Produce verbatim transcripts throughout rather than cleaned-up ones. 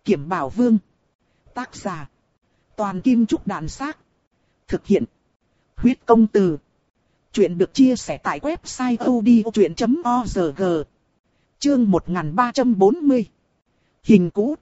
Kiểm Bảo Vương. Tác giả. Toàn Kim Trúc Đàn Xác. Thực hiện. Huyết Công Từ. Chuyện được chia sẻ tại website odchuyện chấm org. Chương một nghìn ba trăm bốn mươi. Hình cũ.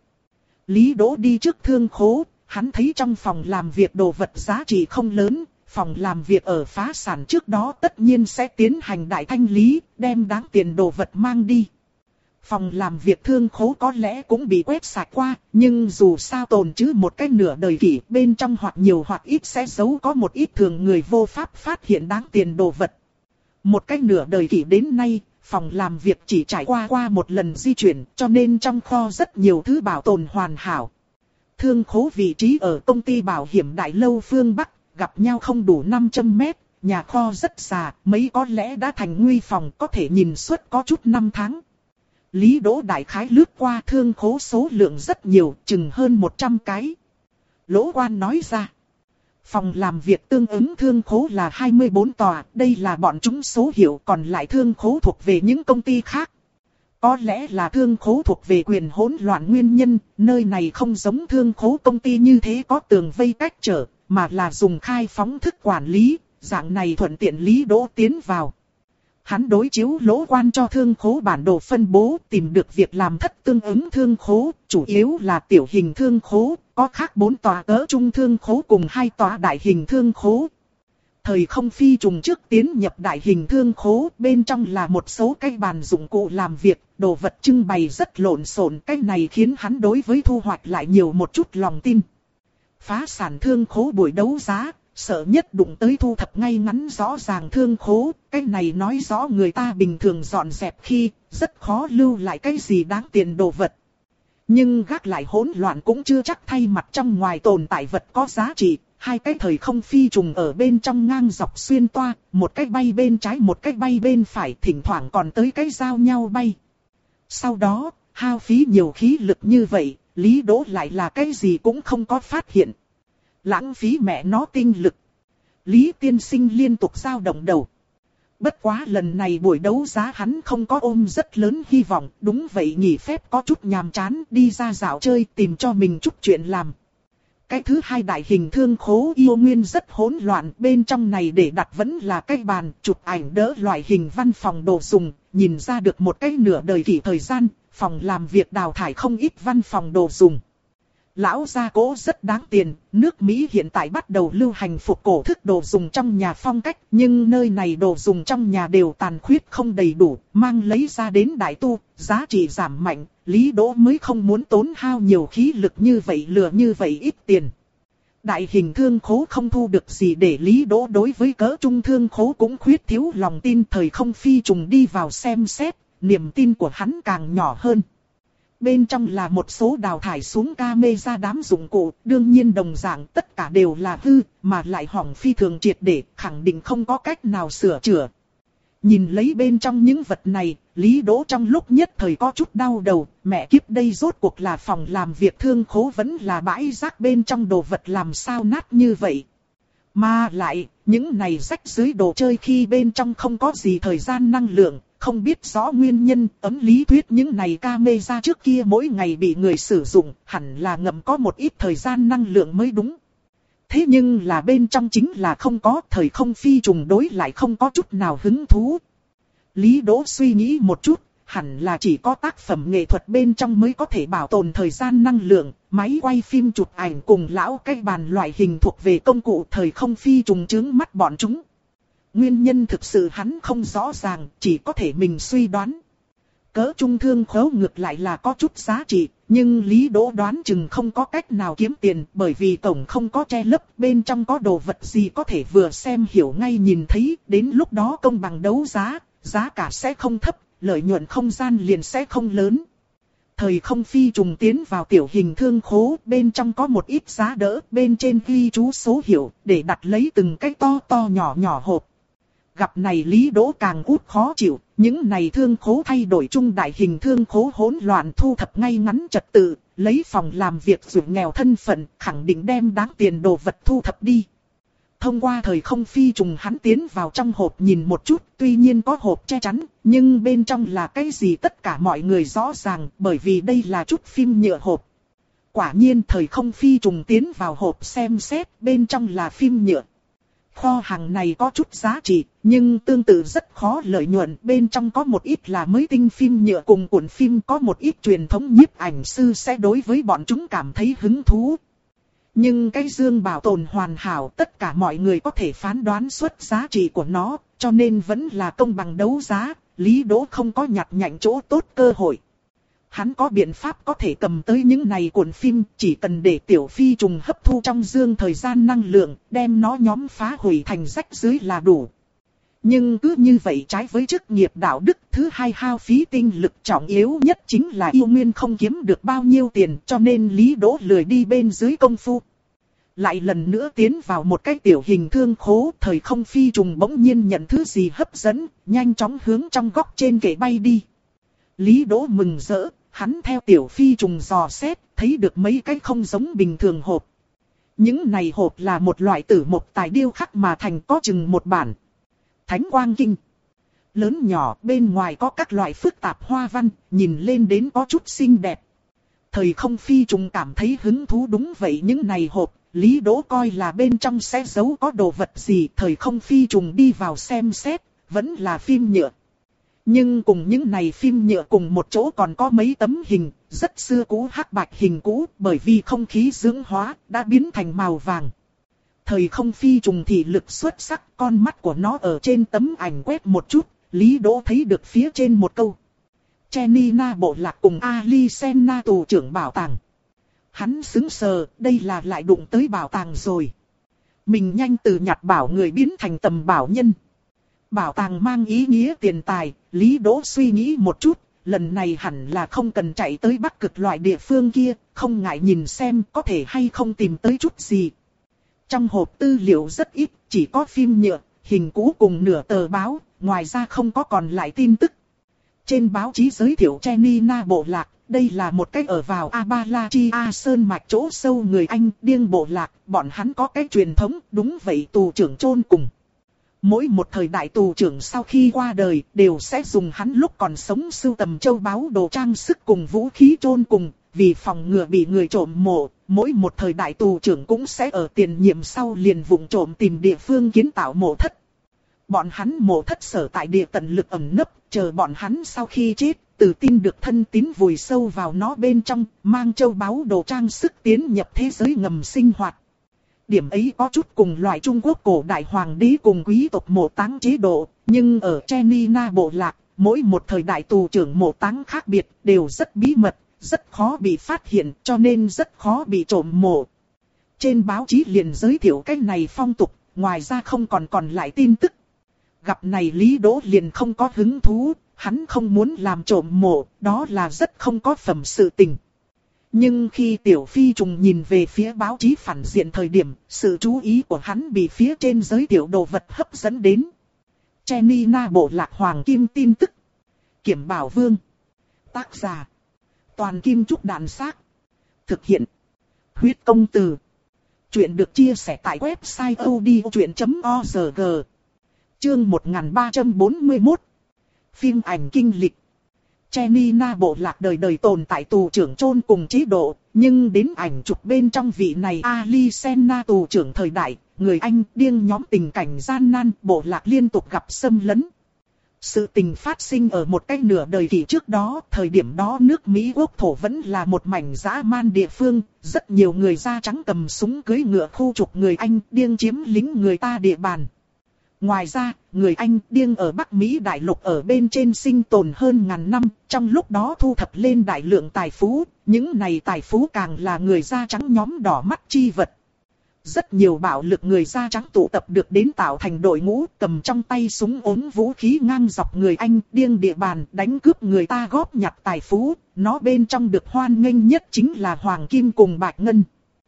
Lý Đỗ đi trước thương khố, hắn thấy trong phòng làm việc đồ vật giá trị không lớn. Phòng làm việc ở phá sản trước đó tất nhiên sẽ tiến hành đại thanh lý, đem đáng tiền đồ vật mang đi. Phòng làm việc thương khố có lẽ cũng bị quét sạch qua, nhưng dù sao tồn trữ một cái nửa đời kỷ, bên trong hoặc nhiều hoặc ít sẽ giấu có một ít thường người vô pháp phát hiện đáng tiền đồ vật. Một cái nửa đời kỷ đến nay, phòng làm việc chỉ trải qua qua một lần di chuyển, cho nên trong kho rất nhiều thứ bảo tồn hoàn hảo. Thương khố vị trí ở công ty bảo hiểm Đại Lâu phương Bắc, gặp nhau không đủ năm trăm mét, nhà kho rất già, mấy có lẽ đã thành nguy phòng, có thể nhìn suốt có chút năm tháng. Lý Đỗ đại khái lướt qua thương khố số lượng rất nhiều, chừng hơn một trăm cái. Lỗ Quan nói ra, phòng làm việc tương ứng thương khố là hai mươi bốn tòa, đây là bọn chúng số hiệu, còn lại thương khố thuộc về những công ty khác. Có lẽ là thương khố thuộc về quyền hỗn loạn nguyên nhân, nơi này không giống thương khố công ty như thế có tường vây cách trở, mà là dùng khai phóng thức quản lý, dạng này thuận tiện Lý Đỗ tiến vào. Hắn đối chiếu Lỗ Quan cho thương khố bản đồ phân bố, tìm được việc làm thất tương ứng thương khố, chủ yếu là tiểu hình thương khố, có khác bốn tòa cỡ trung thương khố cùng hai tòa đại hình thương khố. Thời không phi trùng trước tiến nhập đại hình thương khố, bên trong là một số cái bàn dụng cụ làm việc, đồ vật trưng bày rất lộn xộn, cái này khiến hắn đối với thu hoạch lại nhiều một chút lòng tin. Phá sản thương khố buổi đấu giá, sợ nhất đụng tới thu thập ngay ngắn rõ ràng thương khố, cái này nói rõ người ta bình thường dọn dẹp khi, rất khó lưu lại cái gì đáng tiền đồ vật. Nhưng gác lại hỗn loạn cũng chưa chắc thay mặt trong ngoài tồn tại vật có giá trị, hai cái thời không phi trùng ở bên trong ngang dọc xuyên toa, một cái bay bên trái một cái bay bên phải, thỉnh thoảng còn tới cái giao nhau bay. Sau đó, hao phí nhiều khí lực như vậy, Lý Đỗ lại là cái gì cũng không có phát hiện. Lãng phí mẹ nó tinh lực. Lý tiên sinh liên tục dao động đầu. Bất quá lần này buổi đấu giá hắn không có ôm rất lớn hy vọng, đúng vậy nghỉ phép có chút nhàm chán, đi ra dạo chơi tìm cho mình chút chuyện làm. Cái thứ hai đại hình thương khố yêu nguyên rất hỗn loạn, bên trong này để đặt vẫn là cái bàn, chụp ảnh đỡ loại hình văn phòng đồ dùng, nhìn ra được một cái nửa đời kỷ thời gian, phòng làm việc đào thải không ít văn phòng đồ dùng. Lão gia cố rất đáng tiền, nước Mỹ hiện tại bắt đầu lưu hành phục cổ thức đồ dùng trong nhà phong cách, nhưng nơi này đồ dùng trong nhà đều tàn khuyết không đầy đủ, mang lấy ra đến đại tu, giá trị giảm mạnh, Lý Đỗ mới không muốn tốn hao nhiều khí lực như vậy lừa như vậy ít tiền. Đại hình thương khố không thu được gì để Lý Đỗ đối với cỡ trung thương khố cũng khuyết thiếu lòng tin, thời không phi trùng đi vào xem xét, niềm tin của hắn càng nhỏ hơn. Bên trong là một số đào thải xuống camera đám dụng cụ, đương nhiên đồng dạng tất cả đều là hư, mà lại hỏng phi thường triệt để, khẳng định không có cách nào sửa chữa. Nhìn lấy bên trong những vật này, Lý Đỗ trong lúc nhất thời có chút đau đầu, mẹ kiếp đây rốt cuộc là phòng làm việc thương khố vẫn là bãi rác, bên trong đồ vật làm sao nát như vậy. Mà lại, những này rách dưới đồ chơi khi bên trong không có gì thời gian năng lượng. Không biết rõ nguyên nhân, ấm lý thuyết những này camera trước kia mỗi ngày bị người sử dụng, hẳn là ngầm có một ít thời gian năng lượng mới đúng. Thế nhưng là bên trong chính là không có, thời không phi trùng đối lại không có chút nào hứng thú. Lý Đỗ suy nghĩ một chút, hẳn là chỉ có tác phẩm nghệ thuật bên trong mới có thể bảo tồn thời gian năng lượng, máy quay phim chụp ảnh cùng lão cái bàn loại hình thuộc về công cụ thời không phi trùng chướng mắt bọn chúng. Nguyên nhân thực sự hắn không rõ ràng, chỉ có thể mình suy đoán. Cỡ trung thương khố ngược lại là có chút giá trị, nhưng Lý Đỗ đoán chừng không có cách nào kiếm tiền, bởi vì cổng không có che lấp, bên trong có đồ vật gì có thể vừa xem hiểu ngay nhìn thấy, đến lúc đó công bằng đấu giá, giá cả sẽ không thấp, lợi nhuận không gian liền sẽ không lớn. Thời không phi trùng tiến vào tiểu hình thương khố, bên trong có một ít giá đỡ, bên trên ghi chú số hiệu, để đặt lấy từng cái to to nhỏ nhỏ hộp. Gặp này Lý Đỗ càng út khó chịu, những này thương khố thay đổi trung đại hình thương khố hỗn loạn thu thập ngay ngắn trật tự, lấy phòng làm việc ruột nghèo thân phận, khẳng định đem đáng tiền đồ vật thu thập đi. Thông qua thời không phi trùng hắn tiến vào trong hộp nhìn một chút, tuy nhiên có hộp che chắn, nhưng bên trong là cái gì tất cả mọi người rõ ràng, bởi vì đây là chút phim nhựa hộp. Quả nhiên thời không phi trùng tiến vào hộp xem xét, bên trong là phim nhựa. Kho hàng này có chút giá trị, nhưng tương tự rất khó lợi nhuận. Bên trong có một ít là mới tinh phim nhựa cùng cuộn phim, có một ít truyền thống nhiếp ảnh sư sẽ đối với bọn chúng cảm thấy hứng thú. Nhưng cái dương bảo tồn hoàn hảo, tất cả mọi người có thể phán đoán xuất giá trị của nó, cho nên vẫn là công bằng đấu giá. Lý Đỗ không có nhặt nhạnh chỗ tốt cơ hội. Hắn có biện pháp có thể cầm tới những này cuộn phim, chỉ cần để tiểu phi trùng hấp thu trong dương thời gian năng lượng, đem nó nhóm phá hủy thành rách dưới là đủ. Nhưng cứ như vậy trái với chức nghiệp đạo đức, thứ hai hao phí tinh lực trọng yếu nhất chính là yêu nguyên không kiếm được bao nhiêu tiền, cho nên Lý Đỗ lười đi bên dưới công phu. Lại lần nữa tiến vào một cái tiểu hình thương khố, thời không phi trùng bỗng nhiên nhận thứ gì hấp dẫn, nhanh chóng hướng trong góc trên kệ bay đi. Lý Đỗ mừng rỡ, hắn theo tiểu phi trùng dò xét, thấy được mấy cái không giống bình thường hộp. Những này hộp là một loại tử một tài điêu khắc mà thành, có chừng một bản. Thánh quang kinh. Lớn nhỏ, bên ngoài có các loại phức tạp hoa văn, nhìn lên đến có chút xinh đẹp. Thời không phi trùng cảm thấy hứng thú, đúng vậy, những này hộp, Lý Đỗ coi là bên trong sẽ giấu có đồ vật gì. Thời không phi trùng đi vào xem xét, vẫn là phim nhựa. Nhưng cùng những này phim nhựa cùng một chỗ còn có mấy tấm hình, rất xưa cũ hắc bạch hình cũ, bởi vì không khí dưỡng hóa, đã biến thành màu vàng. Thời không phi trùng thị lực xuất sắc, con mắt của nó ở trên tấm ảnh quét một chút, Lý Đỗ thấy được phía trên một câu. Chenina bộ lạc cùng Alicena tù trưởng bảo tàng. Hắn sững sờ, đây là lại đụng tới bảo tàng rồi. Mình nhanh từ nhặt bảo người biến thành tầm bảo nhân. Bảo tàng mang ý nghĩa tiền tài, Lý Đỗ suy nghĩ một chút, lần này hẳn là không cần chạy tới Bắc Cực loại địa phương kia, không ngại nhìn xem có thể hay không tìm tới chút gì. Trong hộp tư liệu rất ít, chỉ có phim nhựa, hình cũ cùng nửa tờ báo, ngoài ra không có còn lại tin tức. Trên báo chí giới thiệu Chenina bộ lạc, đây là một cách ở vào Appalachia sơn mạch chỗ sâu người Anh điên bộ lạc, bọn hắn có cái truyền thống, đúng vậy, tù trưởng chôn cùng. Mỗi một thời đại tù trưởng sau khi qua đời, đều sẽ dùng hắn lúc còn sống sưu tầm châu báu đồ trang sức cùng vũ khí chôn cùng, vì phòng ngừa bị người trộm mộ, mỗi một thời đại tù trưởng cũng sẽ ở tiền nhiệm sau liền vụng trộm tìm địa phương kiến tạo mộ thất. Bọn hắn mộ thất sở tại địa tận lực ẩn nấp, chờ bọn hắn sau khi chết, tự tin được thân tín vùi sâu vào nó bên trong, mang châu báu đồ trang sức tiến nhập thế giới ngầm sinh hoạt. Điểm ấy có chút cùng loại Trung Quốc cổ đại hoàng đế cùng quý tộc mộ táng chế độ, nhưng ở Chenina bộ lạc, mỗi một thời đại tù trưởng mộ táng khác biệt, đều rất bí mật, rất khó bị phát hiện, cho nên rất khó bị trộm mộ. Trên báo chí liền giới thiệu cái này phong tục, ngoài ra không còn còn lại tin tức. Gặp này Lý Đỗ liền không có hứng thú, hắn không muốn làm trộm mộ, đó là rất không có phẩm sự tình. Nhưng khi tiểu phi trùng nhìn về phía báo chí phản diện thời điểm, sự chú ý của hắn bị phía trên giới thiệu đồ vật hấp dẫn đến. Chenina bộ lạc hoàng kim tin tức. Kiểm Bảo Vương. Tác giả. Toàn Kim Trúc Đàn Xác. Thực hiện. Huyết Công Từ. Chuyện được chia sẻ tại website odchuyện chấm org. Chương một nghìn ba trăm bốn mươi mốt. Phim ảnh kinh lịch. Chenina bộ lạc đời đời tồn tại tù trưởng chôn cùng chế độ, nhưng đến ảnh chụp bên trong vị này Alicena tù trưởng thời đại, người Anh điên nhóm tình cảnh gian nan, bộ lạc liên tục gặp xâm lấn. Sự tình phát sinh ở một cách nửa đời kỷ trước đó, thời điểm đó nước Mỹ quốc thổ vẫn là một mảnh dã man địa phương, rất nhiều người da trắng cầm súng cưỡi ngựa khu trục người Anh điên chiếm lính người ta địa bàn. Ngoài ra, người Anh điên ở Bắc Mỹ đại lục ở bên trên sinh tồn hơn ngàn năm, trong lúc đó thu thập lên đại lượng tài phú, những này tài phú càng là người da trắng nhóm đỏ mắt chi vật. Rất nhiều bạo lực người da trắng tụ tập được đến tạo thành đội ngũ, cầm trong tay súng ống vũ khí ngang dọc người Anh điên địa bàn đánh cướp người ta góp nhặt tài phú, nó bên trong được hoan nghênh nhất chính là hoàng kim cùng bạch ngân.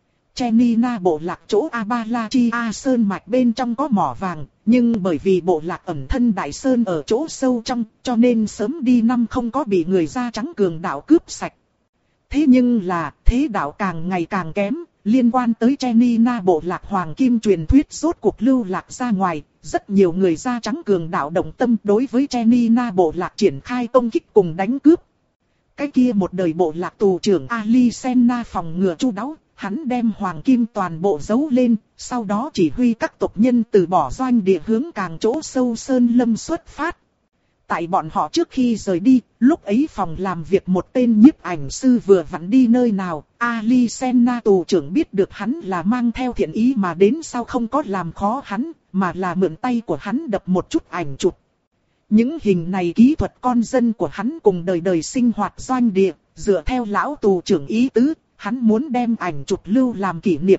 Chenina bộ lạc chỗ Appalachia sơn mạch bên trong có mỏ vàng, nhưng bởi vì bộ lạc ẩn thân đại sơn ở chỗ sâu trong, cho nên sớm đi năm không có bị người da trắng cường đạo cướp sạch. Thế nhưng là, thế đạo càng ngày càng kém, liên quan tới Chenina bộ lạc hoàng kim truyền thuyết rốt cuộc lưu lạc ra ngoài, rất nhiều người da trắng cường đạo động tâm đối với Chenina bộ lạc triển khai công kích cùng đánh cướp. cái kia một đời bộ lạc tù trưởng Alicena phòng ngừa chu đáo, hắn đem hoàng kim toàn bộ giấu lên, sau đó chỉ huy các tộc nhân từ bỏ doanh địa hướng càng chỗ sâu sơn lâm xuất phát. Tại bọn họ trước khi rời đi, lúc ấy phòng làm việc một tên nhiếp ảnh sư vừa vặn đi nơi nào, Alicena tù trưởng biết được hắn là mang theo thiện ý mà đến, sau không có làm khó hắn, mà là mượn tay của hắn đập một chút ảnh chụp. Những hình này kỹ thuật con dân của hắn cùng đời đời sinh hoạt doanh địa, dựa theo lão tù trưởng ý tứ, hắn muốn đem ảnh chụp lưu làm kỷ niệm.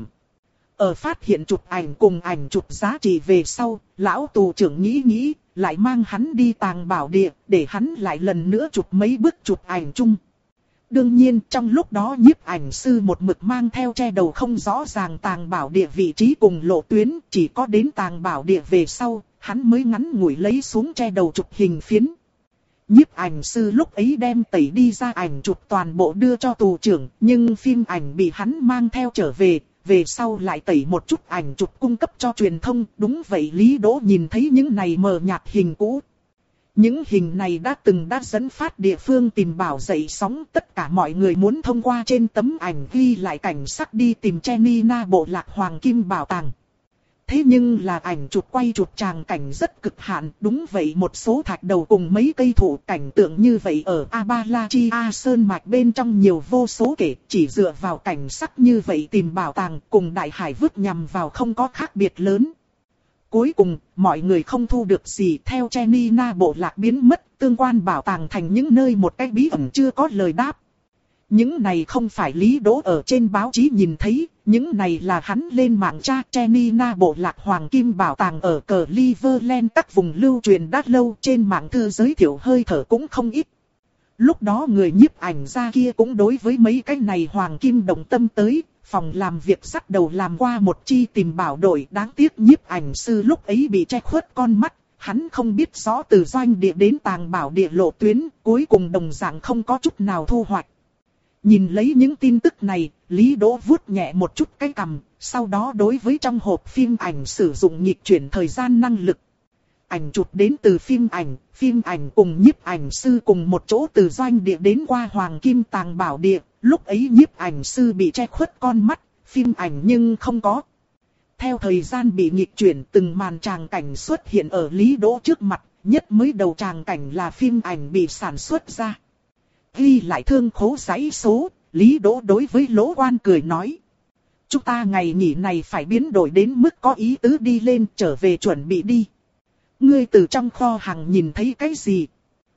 Ở phát hiện chụp ảnh cùng ảnh chụp giá trị về sau, lão tù trưởng nghĩ nghĩ, lại mang hắn đi tàng bảo địa, để hắn lại lần nữa chụp mấy bức chụp ảnh chung. Đương nhiên trong lúc đó nhiếp ảnh sư một mực mang theo che đầu không rõ ràng tàng bảo địa vị trí cùng lộ tuyến, chỉ có đến tàng bảo địa về sau, hắn mới ngắn ngủi lấy xuống che đầu chụp hình phiến. Nhiếp ảnh sư lúc ấy đem tẩy đi ra ảnh chụp toàn bộ đưa cho tù trưởng, nhưng phim ảnh bị hắn mang theo trở về, về sau lại tẩy một chút ảnh chụp cung cấp cho truyền thông. Đúng vậy, Lý Đỗ nhìn thấy những này mờ nhạt hình cũ. Những hình này đã từng đã dẫn phát địa phương tìm bảo dậy sóng, tất cả mọi người muốn thông qua trên tấm ảnh ghi lại cảnh sắc đi tìm Chenina bộ lạc hoàng kim bảo tàng. Thế nhưng là ảnh chụp quay chụp tràng cảnh rất cực hạn, đúng vậy, một số thạch đầu cùng mấy cây thụ, cảnh tượng như vậy ở Appalachia sơn mạch bên trong nhiều vô số kể, chỉ dựa vào cảnh sắc như vậy tìm bảo tàng cùng đại hải vứt nhằm vào không có khác biệt lớn. Cuối cùng, mọi người không thu được gì, theo Chenina bộ lạc biến mất, tương quan bảo tàng thành những nơi một cách bí ẩn chưa có lời đáp. Những này không phải Lý Đỗ ở trên báo chí nhìn thấy, những này là hắn lên mạng tra. Chenina bộ lạc hoàng kim bảo tàng ở Cleveland các vùng lưu truyền đã lâu, trên mạng thư giới thiệu hơi thở cũng không ít. Lúc đó người nhiếp ảnh gia kia cũng đối với mấy cái này hoàng kim động tâm tới, phòng làm việc dắt đầu làm qua một chi tìm bảo đội, đáng tiếc nhiếp ảnh sư lúc ấy bị che khuất con mắt, hắn không biết rõ từ doanh địa đến tàng bảo địa lộ tuyến, cuối cùng đồng dạng không có chút nào thu hoạch. Nhìn lấy những tin tức này, Lý Đỗ vuốt nhẹ một chút cái cằm, sau đó đối với trong hộp phim ảnh sử dụng nghịch chuyển thời gian năng lực. Ảnh chụp đến từ phim ảnh, phim ảnh cùng nhiếp ảnh sư cùng một chỗ từ doanh địa đến qua hoàng kim tàng bảo địa, lúc ấy nhiếp ảnh sư bị che khuất con mắt, phim ảnh nhưng không có. Theo thời gian bị nghịch chuyển, từng màn tràng cảnh xuất hiện ở Lý Đỗ trước mặt, nhất mới đầu tràng cảnh là phim ảnh bị sản xuất ra. Ghi lại thương khố giấy số, Lý Đỗ đối với Lỗ Quan cười nói. Chúng ta ngày nghỉ này phải biến đổi đến mức có ý tứ đi lên, trở về chuẩn bị đi. Ngươi từ trong kho hàng nhìn thấy cái gì?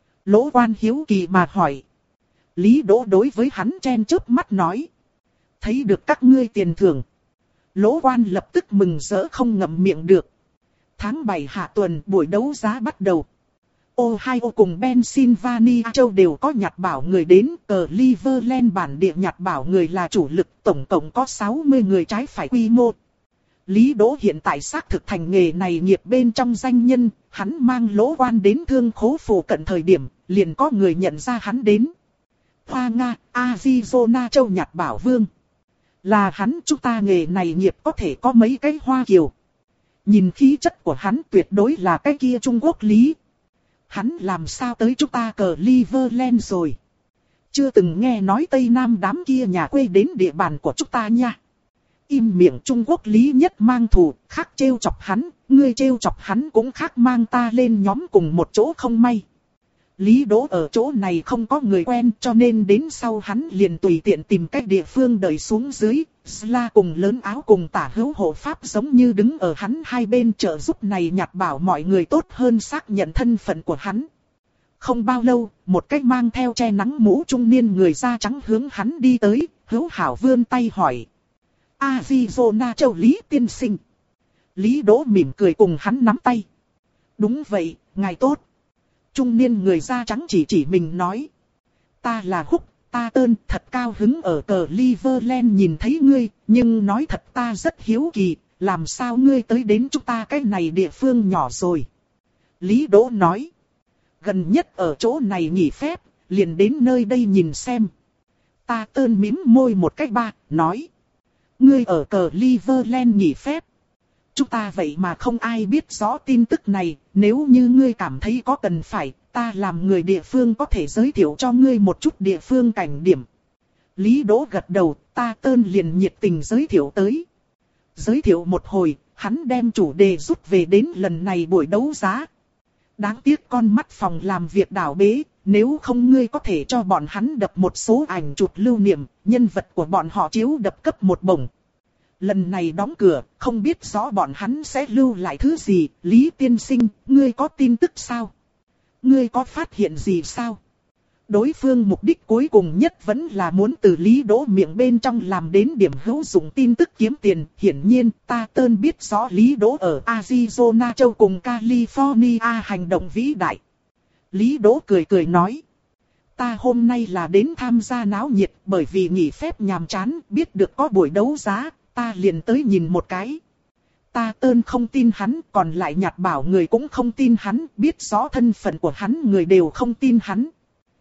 Lỗ Quan hiếu kỳ mà hỏi. Lý Đỗ đối với hắn chen chớp mắt nói. Thấy được các ngươi tiền thưởng. Lỗ Quan lập tức mừng rỡ không ngậm miệng được. Tháng bảy hạ tuần buổi đấu giá bắt đầu. Ohio cùng Pennsylvania châu đều có nhặt bảo người đến, Cleveland bản địa nhặt bảo người là chủ lực, tổng cộng có sáu mươi người trái phải quy mô. Lý Đỗ hiện tại xác thực thành nghề này nghiệp bên trong danh nhân, hắn mang Lỗ Quan đến thương khố phủ cận thời điểm, liền có người nhận ra hắn đến. Hoa Nga, Arizona châu nhặt bảo vương. Là hắn, chúng ta nghề này nghiệp có thể có mấy cái hoa kiều. Nhìn khí chất của hắn tuyệt đối là cái kia Trung Quốc Lý. Hắn làm sao tới chúng ta Cleveland rồi? Chưa từng nghe nói Tây Nam đám kia nhà quê đến địa bàn của chúng ta nha. Im miệng, Trung Quốc Lý nhất mang thù, khác trêu chọc hắn, ngươi trêu chọc hắn cũng khác mang ta lên nhóm cùng một chỗ không may. Lý Đỗ ở chỗ này không có người quen, cho nên đến sau hắn liền tùy tiện tìm cách địa phương đợi xuống dưới. Sla cùng lớn áo cùng tả hữu hộ pháp giống như đứng ở hắn hai bên trợ giúp này nhặt bảo mọi người tốt hơn xác nhận thân phận của hắn. Không bao lâu, một cách mang theo che nắng mũ trung niên người da trắng hướng hắn đi tới, hữu hảo vươn tay hỏi. Arizona châu Lý tiên sinh. Lý Đỗ mỉm cười cùng hắn nắm tay. Đúng vậy, ngài tốt. Trung niên người da trắng chỉ chỉ mình nói. Ta là Húc, ta tên thật cao hứng ở Cleveland nhìn thấy ngươi, nhưng nói thật ta rất hiếu kỳ, làm sao ngươi tới đến chúng ta cái này địa phương nhỏ rồi. Lý Đỗ nói. Gần nhất ở chỗ này nghỉ phép, liền đến nơi đây nhìn xem. Ta tên mím môi một cách ba, nói. Ngươi ở Cleveland nghỉ phép. Chúng ta vậy mà không ai biết rõ tin tức này, nếu như ngươi cảm thấy có cần phải, ta làm người địa phương có thể giới thiệu cho ngươi một chút địa phương cảnh điểm. Lý Đỗ gật đầu, Ta Tơn liền nhiệt tình giới thiệu tới. Giới thiệu một hồi, hắn đem chủ đề rút về đến lần này buổi đấu giá. Đáng tiếc con mắt phòng làm việc đảo bế, nếu không ngươi có thể cho bọn hắn đập một số ảnh chụp lưu niệm, nhân vật của bọn họ chiếu đập cấp một bổng. Lần này đóng cửa, không biết rõ bọn hắn sẽ lưu lại thứ gì. Lý tiên sinh, ngươi có tin tức sao? Ngươi có phát hiện gì sao? Đối phương mục đích cuối cùng nhất vẫn là muốn từ Lý Đỗ miệng bên trong làm đến điểm hữu dụng tin tức kiếm tiền. Hiển nhiên, Ta Tơn biết rõ Lý Đỗ ở Arizona châu cùng California hành động vĩ đại. Lý Đỗ cười cười nói. Ta hôm nay là đến tham gia náo nhiệt, bởi vì nghỉ phép nhàm chán, biết được có buổi đấu giá, ta liền tới nhìn một cái. Ta Tơn không tin hắn, còn lại Nhạt Bảo người cũng không tin hắn, biết rõ thân phận của hắn người đều không tin hắn.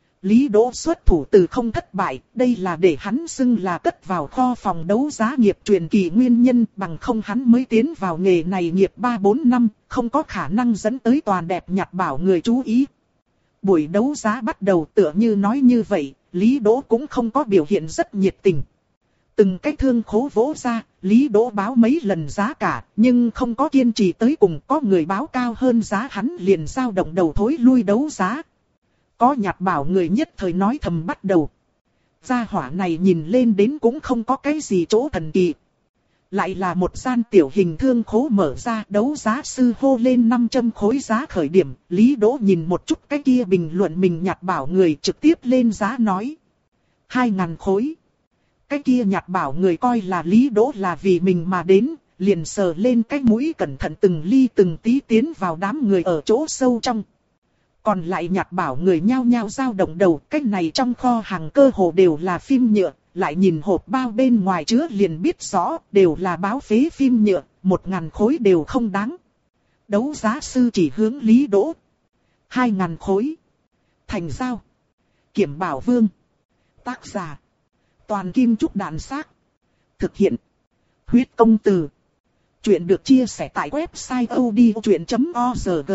Lý Đỗ xuất thủ từ không thất bại, đây là để hắn xưng là cất vào kho phòng đấu giá nghiệp truyền kỳ nguyên nhân, bằng không hắn mới tiến vào nghề này nghiệp ba bốn năm, không có khả năng dẫn tới toàn đẹp Nhạt Bảo người chú ý. Buổi đấu giá bắt đầu tựa như nói như vậy, Lý Đỗ cũng không có biểu hiện rất nhiệt tình. Từng cái thương khố vỗ ra, Lý Đỗ báo mấy lần giá cả, nhưng không có kiên trì tới cùng, có người báo cao hơn giá hắn liền dao động đầu thối lui đấu giá. Có Nhạt Bảo người nhất thời nói thầm bắt đầu. Gia hỏa này nhìn lên đến cũng không có cái gì chỗ thần kỳ. Lại là một gian tiểu hình thương khố mở ra, đấu giá sư hô lên năm trăm khối giá khởi điểm. Lý Đỗ nhìn một chút cái kia bình luận mình Nhạt Bảo người trực tiếp lên giá nói. Hai ngàn khối. Cái kia Nhạt Bảo người coi là Lý Đỗ là vì mình mà đến, liền sờ lên cái mũi cẩn thận từng ly từng tí tiến vào đám người ở chỗ sâu trong. Còn lại Nhạt Bảo người nhao nhao dao động đầu, cái này trong kho hàng cơ hồ đều là phim nhựa, lại nhìn hộp bao bên ngoài chứa liền biết rõ, đều là báo phế phim nhựa, một ngàn khối đều không đáng. Đấu giá sư chỉ hướng Lý Đỗ. Hai ngàn khối. Thành giao. Kiểm Bảo Vương. Tác giả. Toàn Kim Trúc Đạn Xác. Thực hiện. Huyết Công Từ. Chuyện được chia sẻ tại website odchuyện chấm org.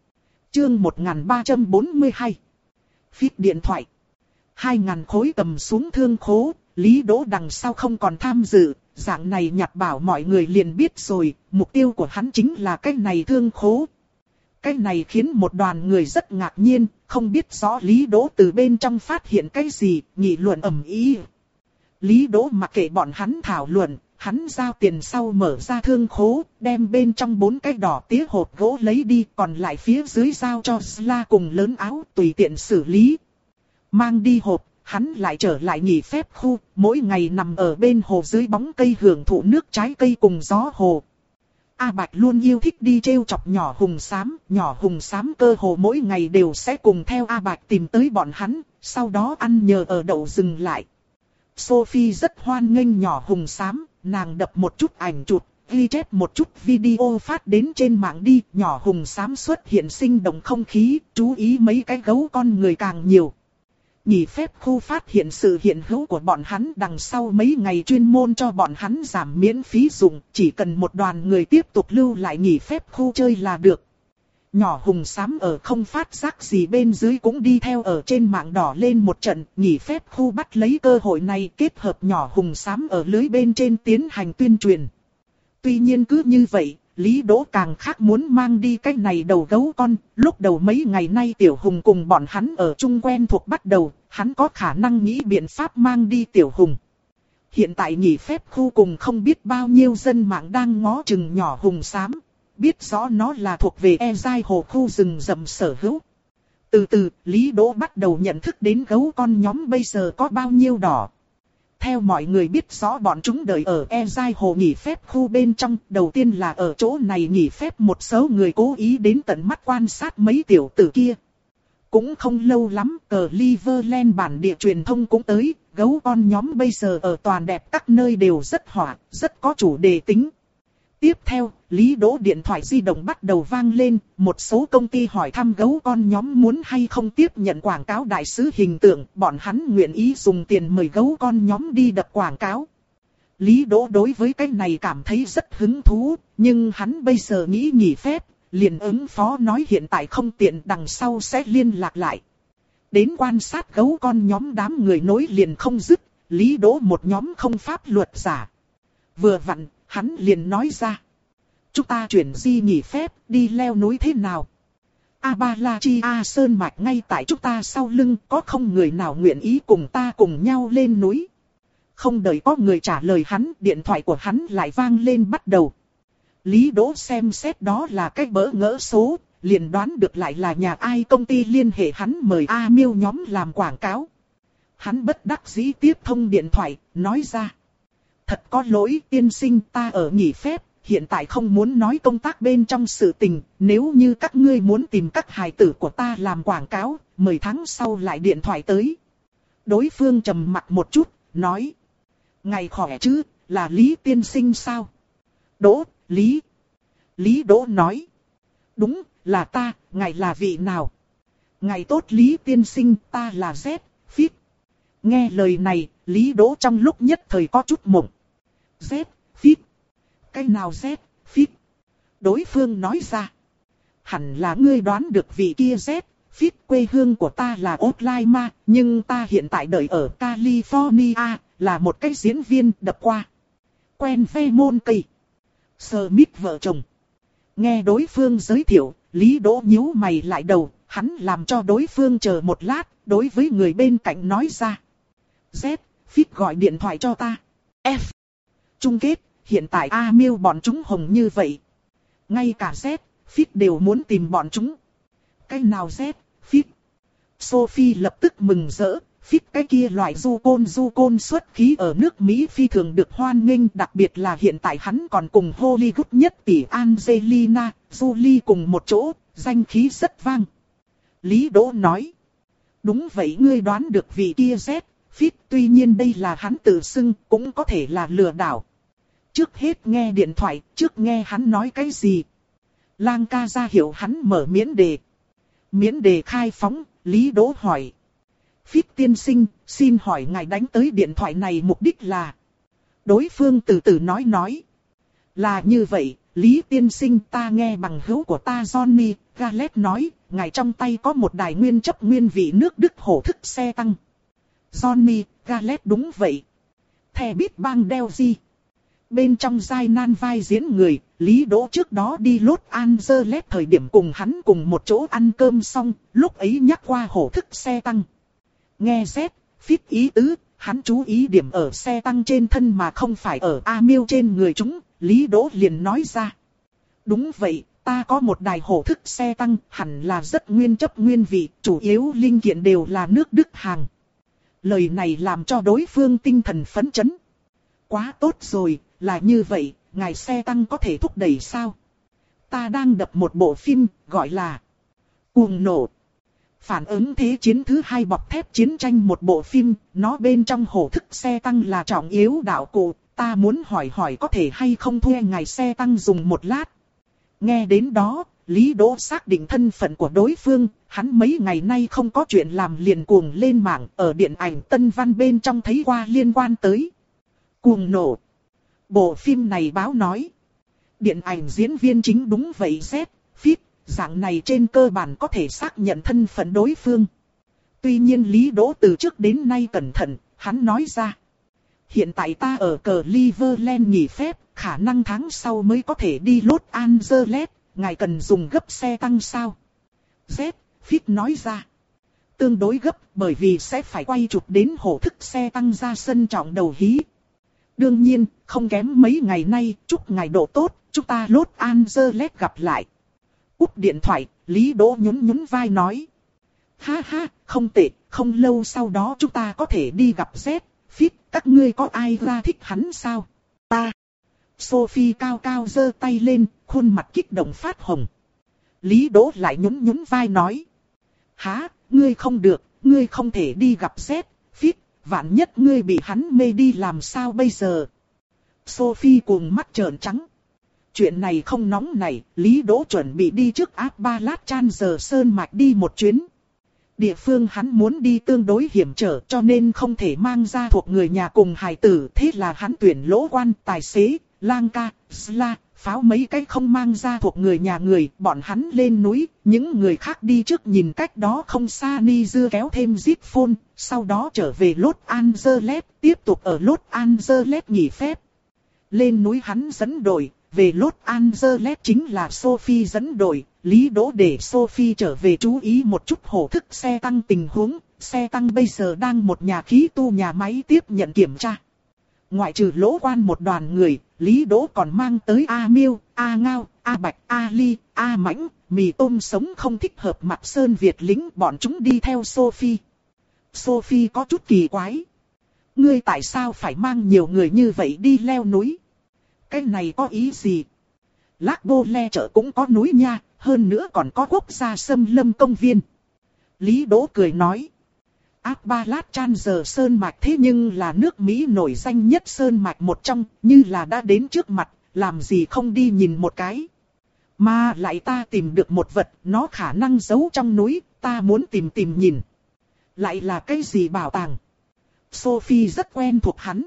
Chương một nghìn ba trăm bốn mươi hai. Phít điện thoại. Hai ngàn khối cầm xuống thương khố, Lý Đỗ đằng sau không còn tham dự, dạng này Nhạt Bảo mọi người liền biết rồi, mục tiêu của hắn chính là cái này thương khố. Cái này khiến một đoàn người rất ngạc nhiên, không biết rõ Lý Đỗ từ bên trong phát hiện cái gì, nghị luận ầm ĩ. Lý Đỗ mặc kệ bọn hắn thảo luận, hắn giao tiền sau mở ra thương khố, đem bên trong bốn cái đỏ tía hộp gỗ lấy đi, còn lại phía dưới giao cho Sla cùng lớn áo tùy tiện xử lý. Mang đi hộp, hắn lại trở lại nghỉ phép khu, mỗi ngày nằm ở bên hồ dưới bóng cây hưởng thụ nước trái cây cùng gió hồ. A Bạch luôn yêu thích đi trêu chọc nhỏ hùng xám, nhỏ hùng xám cơ hồ mỗi ngày đều sẽ cùng theo A Bạch tìm tới bọn hắn, sau đó ăn nhờ ở đậu dừng lại. Sophie rất hoan nghênh nhỏ hùng xám, nàng đập một chút ảnh chụp, ghi chép một chút video phát đến trên mạng đi, nhỏ hùng xám xuất hiện sinh động không khí, chú ý mấy cái gấu con người càng nhiều. Nghỉ phép khu phát hiện sự hiện hữu của bọn hắn đằng sau mấy ngày chuyên môn cho bọn hắn giảm miễn phí dùng, chỉ cần một đoàn người tiếp tục lưu lại nghỉ phép khu chơi là được. Nhỏ hùng xám ở không phát giác gì bên dưới cũng đi theo ở trên mạng đỏ lên một trận, nghỉ phép khu bắt lấy cơ hội này kết hợp nhỏ hùng xám ở lưới bên trên tiến hành tuyên truyền. Tuy nhiên cứ như vậy, Lý Đỗ càng khác muốn mang đi cái này đầu gấu con, lúc đầu mấy ngày nay Tiểu Hùng cùng bọn hắn ở chung quen thuộc bắt đầu, hắn có khả năng nghĩ biện pháp mang đi Tiểu Hùng. Hiện tại nghỉ phép khu cùng không biết bao nhiêu dân mạng đang ngó chừng nhỏ hùng xám, biết rõ nó là thuộc về e giai hồ khu rừng rậm sở hữu. Từ từ, Lý Đỗ bắt đầu nhận thức đến gấu con nhóm bây giờ có bao nhiêu đỏ. Theo mọi người biết rõ bọn chúng đợi ở e giai hồ nghỉ phép khu bên trong, đầu tiên là ở chỗ này nghỉ phép một số người cố ý đến tận mắt quan sát mấy tiểu tử kia. Cũng không lâu lắm, Cleveland bản địa truyền thông cũng tới, gấu con nhóm bây giờ ở toàn đẹp các nơi đều rất hỏa, rất có chủ đề tính. Tiếp theo, Lý Đỗ điện thoại di động bắt đầu vang lên, một số công ty hỏi thăm gấu con nhóm muốn hay không tiếp nhận quảng cáo đại sứ hình tượng, bọn hắn nguyện ý dùng tiền mời gấu con nhóm đi đập quảng cáo. Lý Đỗ đối với cái này cảm thấy rất hứng thú, nhưng hắn bây giờ nghĩ nghỉ phép, liền ứng phó nói hiện tại không tiện, đằng sau sẽ liên lạc lại. Đến quan sát gấu con nhóm đám người nối liền không dứt, Lý Đỗ một nhóm không pháp luật giả. Vừa vặn, hắn liền nói ra. Chúng ta chuyển di nghỉ phép, đi leo núi thế nào? Appalachia Sơn Mạch ngay tại chúng ta sau lưng, có không người nào nguyện ý cùng ta cùng nhau lên núi? Không đợi có người trả lời hắn, điện thoại của hắn lại vang lên bắt đầu. Lý Đỗ xem xét đó là cái bỡ ngỡ số, liền đoán được lại là nhà ai công ty liên hệ hắn mời A Miêu nhóm làm quảng cáo. Hắn bất đắc dĩ tiếp thông điện thoại, nói ra. Thật có lỗi tiên sinh, ta ở nghỉ phép, hiện tại không muốn nói công tác bên trong sự tình, nếu như các ngươi muốn tìm các hài tử của ta làm quảng cáo, mười tháng sau lại điện thoại tới. Đối phương trầm mặt một chút, nói. Ngày khỏe chứ, là Lý tiên sinh sao? Đỗ, Lý. Lý Đỗ nói. Đúng, là ta, ngài là vị nào? Ngài tốt Lý tiên sinh, ta là Z, Fit. Nghe lời này, Lý Đỗ trong lúc nhất thời có chút mộng. Z, Fit. Cái nào Z, Fit? Đối phương nói ra. Hẳn là ngươi đoán được vị kia Z, Fit, quê hương của ta là Oklahoma, nhưng ta hiện tại đợi ở California, là một cái diễn viên đập qua. Quen ve môn cây. Smith vợ chồng. Nghe đối phương giới thiệu, Lý Đỗ nhíu mày lại đầu, hắn làm cho đối phương chờ một lát, đối với người bên cạnh nói ra. Z, Fit gọi điện thoại cho ta. F. Chung kết, hiện tại A Miêu bọn chúng hồng như vậy. Ngay cả Z, Fit đều muốn tìm bọn chúng. Cái nào Z, Fit? Sophie lập tức mừng rỡ. Fit cái kia loại du côn du côn xuất khí ở nước Mỹ phi thường được hoan nghênh, đặc biệt là hiện tại hắn còn cùng Hollywood nhất tỷ Angelina Jolie cùng một chỗ, danh khí rất vang. Lý Đỗ nói. Đúng vậy, ngươi đoán được vị kia Z, Fit, tuy nhiên đây là hắn tự xưng, cũng có thể là lừa đảo. Trước hết nghe điện thoại, trước nghe hắn nói cái gì. Lang ca ra hiệu hắn mở miễn đề. Miễn đề khai phóng, Lý Đỗ hỏi. Fit tiên sinh, xin hỏi ngài đánh tới điện thoại này mục đích là? Đối phương từ từ nói nói. Là như vậy, Lý tiên sinh, ta nghe bằng hữu của ta Johnny Gallet nói, ngài trong tay có một đài nguyên chấp nguyên vị nước Đức hổ thức xe tăng. Johnny Gallet đúng vậy. Thẻ bít bang đeo gì? Bên trong giai nan vai diễn người, Lý Đỗ trước đó đi Los Angeles thời điểm cùng hắn cùng một chỗ ăn cơm xong, lúc ấy nhắc qua hổ thức xe tăng. Nghe Z, Fit ý tứ, hắn chú ý điểm ở xe tăng trên thân mà không phải ở A Miêu trên người chúng, Lý Đỗ liền nói ra. Đúng vậy, ta có một đài hổ thức xe tăng, hẳn là rất nguyên chấp nguyên vị, chủ yếu linh kiện đều là nước Đức hàng. Lời này làm cho đối phương tinh thần phấn chấn. Quá tốt rồi, là như vậy, ngài xe tăng có thể thúc đẩy sao? Ta đang đập một bộ phim, gọi là Cuồng nổ. Phản ứng thế chiến thứ hai bọc thép chiến tranh một bộ phim, nó bên trong hổ thức xe tăng là trọng yếu đạo cụ, ta muốn hỏi hỏi có thể hay không thuê ngài xe tăng dùng một lát. Nghe đến đó, Lý Đỗ xác định thân phận của đối phương, hắn mấy ngày nay không có chuyện làm liền cuồng lên mạng, ở điện ảnh Tân Văn bên trong thấy qua liên quan tới Cuồng nổ. Bộ phim này báo nói, điện ảnh diễn viên chính đúng vậy Z, Fit. Dạng này trên cơ bản có thể xác nhận thân phận đối phương. Tuy nhiên Lý Đỗ từ trước đến nay cẩn thận, hắn nói ra. Hiện tại ta ở Cleveland nghỉ phép, khả năng tháng sau mới có thể đi Los Angeles, ngài cần dùng gấp xe tăng sao? Z, Fit nói ra. Tương đối gấp, bởi vì sẽ phải quay chụp đến hổ thức xe tăng ra sân trọng đầu hí. Đương nhiên, không kém mấy ngày nay, chúc ngài độ tốt, chúng ta Los Angeles gặp lại. Úp điện thoại, Lý Đỗ nhún nhún vai nói. Ha ha, không tệ, không lâu sau đó chúng ta có thể đi gặp Z, Fit, các ngươi có ai ra thích hắn sao? Ta. Sophie cao cao giơ tay lên, khuôn mặt kích động phát hồng. Lý Đỗ lại nhún nhún vai nói. Hả, ngươi không được, ngươi không thể đi gặp Z, Fit, vạn nhất ngươi bị hắn mê đi làm sao bây giờ? Sophie cuồng mắt trợn trắng. Chuyện này không nóng này, Lý Đỗ chuẩn bị đi trước Appalachian giờ Sơn Mạch đi một chuyến. Địa phương hắn muốn đi tương đối hiểm trở cho nên không thể mang ra thuộc người nhà cùng hài tử. Thế là hắn tuyển lỗ quan tài xế, lang ca, sla, pháo mấy cái không mang ra thuộc người nhà người, bọn hắn lên núi, những người khác đi trước nhìn cách đó không xa ni dưa kéo thêm zip phone, sau đó trở về Los Angeles, tiếp tục ở Los Angeles nghỉ phép. Lên núi hắn dẫn đội, về Los Angeles chính là Sophie dẫn đội, Lý Đỗ để Sophie trở về chú ý một chút hổ thức xe tăng tình huống, xe tăng bây giờ đang một nhà khí tu nhà máy tiếp nhận kiểm tra. Ngoại trừ Lỗ Quan một đoàn người, Lý Đỗ còn mang tới A Miêu, A Ngao, A Bạch, A Ly, A Mãnh, mì tôm sống không thích hợp mặt Sơn Việt lính, bọn chúng đi theo Sophie. Sophie có chút kỳ quái. Ngươi tại sao phải mang nhiều người như vậy đi leo núi? Cái này có ý gì? Lác Bô Le chợ cũng có núi nha, hơn nữa còn có quốc gia xâm lâm công viên. Lý Đỗ cười nói. Appalachian Sơn Mạch thế nhưng là nước Mỹ nổi danh nhất Sơn Mạch một trong, như là đã đến trước mặt, làm gì không đi nhìn một cái. Mà lại ta tìm được một vật, nó khả năng giấu trong núi, ta muốn tìm tìm nhìn. Lại là cái gì bảo tàng? Sophie rất quen thuộc hắn.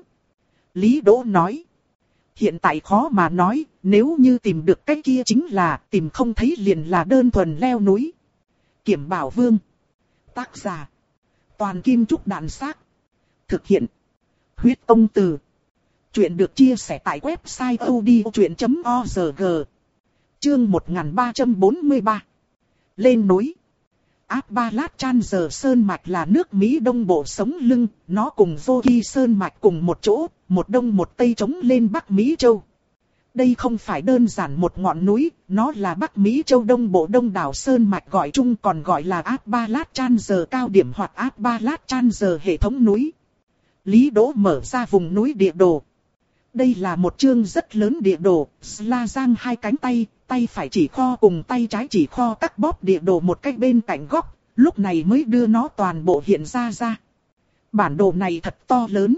Lý Đỗ nói. Hiện tại khó mà nói, nếu như tìm được cái kia chính là tìm không thấy liền là đơn thuần leo núi. Kiểm Bảo Vương. Tác giả. Toàn Kim Trúc Đàn Xác. Thực hiện. Huyết Công Từ. Chuyện được chia sẻ tại website odchuyện chấm org. Chương một nghìn ba trăm bốn mươi ba. Lên núi. Appalachian Sơn Mạch là nước Mỹ đông bộ sống lưng, nó cùng Rocky Sơn Mạch cùng một chỗ, một đông một tây chống lên Bắc Mỹ Châu. Đây không phải đơn giản một ngọn núi, nó là Bắc Mỹ Châu đông bộ đông đảo Sơn Mạch gọi chung còn gọi là Appalachian cao điểm hoặc Appalachian hệ thống núi. Lý Đỗ mở ra vùng núi địa đồ. Đây là một chương rất lớn địa đồ, Sla giang hai cánh tay, tay phải chỉ kho cùng tay trái chỉ kho cắt bóp địa đồ một cách bên cạnh góc, lúc này mới đưa nó toàn bộ hiện ra ra. Bản đồ này thật to lớn.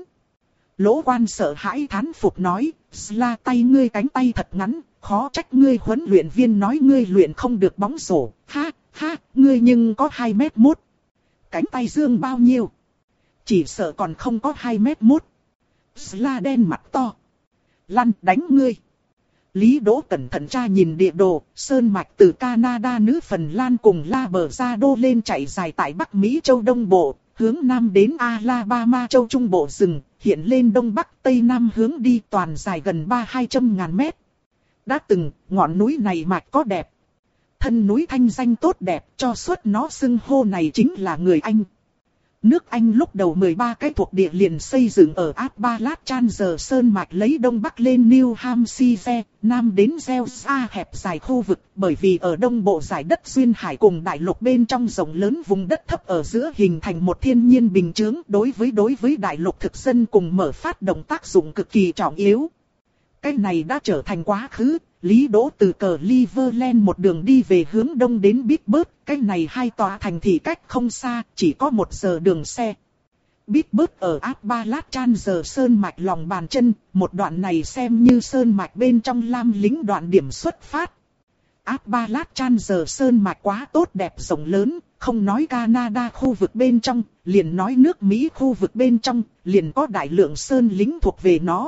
Lỗ Quan sợ hãi thán phục nói, Sla tay ngươi cánh tay thật ngắn, khó trách ngươi huấn luyện viên nói ngươi luyện không được bóng rổ, ha, ha, ngươi nhưng có hai mét mốt. Cánh tay dương bao nhiêu? Chỉ sợ còn không có hai mét mốt. Sla đen mặt to. Lăn đánh ngươi. Lý Đỗ cẩn thận tra nhìn địa đồ, Sơn Mạch từ Canada nữ Phần Lan cùng La Bờ Ra Đô lên chạy dài tại Bắc Mỹ Châu Đông Bộ, hướng Nam đến Alabama Châu Trung Bộ rừng, hiện lên Đông Bắc Tây Nam hướng đi toàn dài gần ba hai trăm ngàn mét. Đã từng, ngọn núi này mạch có đẹp. Thân núi thanh danh tốt đẹp, cho suốt nó xưng hô này chính là người Anh. Nước Anh lúc đầu mười ba cái thuộc địa liền xây dựng ở Appalachian Sơn Mạch lấy đông bắc lên New Hampshire, nam đến Georgia hẹp dài khu vực, bởi vì ở đông bộ giải đất duyên hải cùng đại lục bên trong rộng lớn vùng đất thấp ở giữa hình thành một thiên nhiên bình chướng đối với đối với đại lục thực dân cùng mở phát động tác dụng cực kỳ trọng yếu. Cái này đã trở thành quá khứ. Lý Đỗ từ Cleveland một đường đi về hướng đông đến Pittsburgh, cái này hai tòa thành thị cách không xa, chỉ có một giờ đường xe. Pittsburgh ở Appalachian Sơn Mạch lòng bàn chân, một đoạn này xem như Sơn Mạch bên trong Lam Lĩnh đoạn điểm xuất phát. Appalachian Sơn Mạch quá tốt đẹp rộng lớn, không nói Canada khu vực bên trong, liền nói nước Mỹ khu vực bên trong, liền có đại lượng sơn lĩnh thuộc về nó.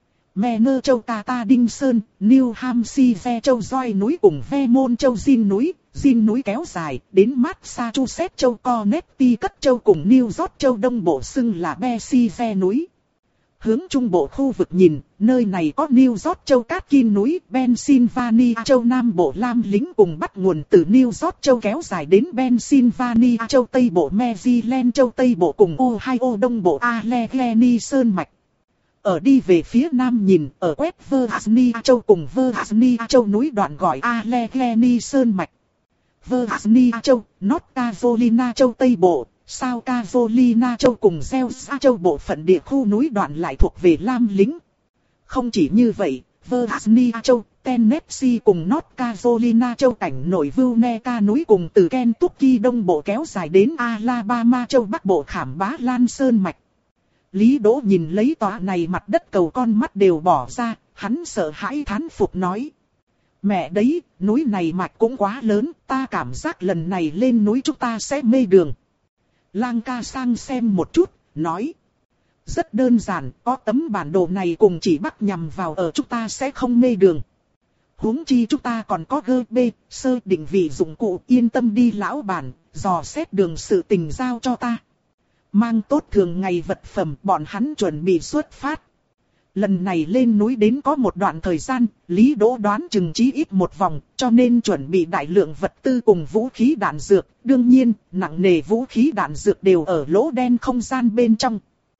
Manor Châu Tata Đinh Sơn, New Hampshire Châu Roi núi cùng Vermont Châu Gin núi, Gin núi kéo dài, đến Massachusetts Châu Connecticut Châu cùng New York Châu Đông Bộ xưng là Berkshire núi. Hướng Trung Bộ khu vực nhìn, nơi này có New York Châu Catkin núi, Pennsylvania Châu Nam Bộ Lam Lĩnh cùng bắt nguồn từ New York Châu kéo dài đến Pennsylvania Châu Tây Bộ Maryland Châu Tây Bộ cùng Ohio Đông Bộ Allegheny Sơn Mạch. Ở đi về phía nam nhìn, ở West Virginia Châu cùng Virginia Châu núi đoạn gọi Allegheny Sơn Mạch. Virginia Châu, North Carolina Châu Tây Bộ, South Carolina Châu cùng Georgia Châu bộ phận địa khu núi đoạn lại thuộc về Lam Lĩnh. Không chỉ như vậy, Virginia Châu, Tennessee cùng North Carolina Châu cảnh nổi Vuneca núi cùng từ Kentucky Đông Bộ kéo dài đến Alabama Châu Bắc Bộ khảm Bá Lan Sơn Mạch. Lý Đỗ nhìn lấy tòa này mặt đất cầu con mắt đều bỏ ra, hắn sợ hãi thán phục nói. Mẹ đấy, núi này mạch cũng quá lớn, ta cảm giác lần này lên núi chúng ta sẽ mê đường. Lang ca sang xem một chút, nói. Rất đơn giản, có tấm bản đồ này cùng chỉ bắc nhằm vào ở chúng ta sẽ không mê đường. Huống chi chúng ta còn có gơ bê, sơ định vị dụng cụ, yên tâm đi lão bản, dò xét đường sự tình giao cho ta. Mang tốt thường ngày vật phẩm, bọn hắn chuẩn bị xuất phát. Lần này lên núi đến có một đoạn thời gian, Lý Đỗ đoán chừng chí ít một vòng, cho nên chuẩn bị đại lượng vật tư cùng vũ khí đạn dược. Đương nhiên, nặng nề vũ khí đạn dược đều ở lỗ đen không gian bên trong.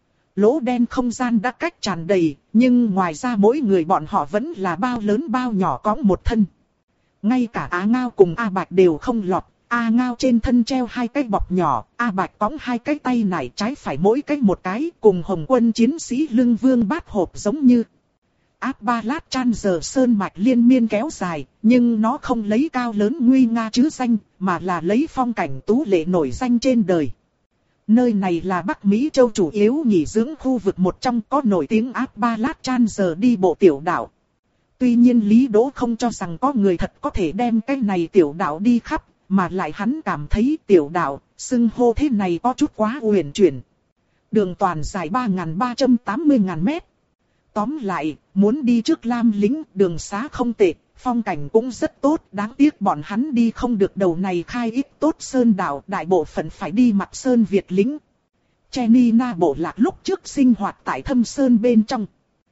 Lỗ đen không gian đã cách tràn đầy, nhưng ngoài ra mỗi người bọn họ vẫn là bao lớn bao nhỏ cõng một thân. Ngay cả Á Ngao cùng A Bạch đều không lọt. A Ngao trên thân treo hai cái bọc nhỏ, A Bạch cõng hai cái tay nải trái phải mỗi cái một cái, cùng Hồng Quân chiến sĩ lưng vương bát hộp giống như. Áp ba lát chan giờ sơn mạch liên miên kéo dài, nhưng nó không lấy cao lớn nguy nga chứ danh, mà là lấy phong cảnh tú lệ nổi danh trên đời. Nơi này là Bắc Mỹ Châu chủ yếu nghỉ dưỡng khu vực một trong, có nổi tiếng Áp ba lát chan giờ đi bộ tiểu đảo. Tuy nhiên Lý Đỗ không cho rằng có người thật có thể đem cái này tiểu đảo đi khắp. Mà lại hắn cảm thấy tiểu đảo, xưng hô thế này có chút quá uyển chuyển. Đường toàn dài ba nghìn ba trăm tám mươi mét. Tóm lại, muốn đi trước Lam Lĩnh, đường xá không tệ, phong cảnh cũng rất tốt. Đáng tiếc bọn hắn đi không được đầu này khai ít tốt sơn đảo, đại bộ phận phải đi mặt sơn Việt Lĩnh. Jenny Na bộ lạc lúc trước sinh hoạt tại thâm sơn bên trong.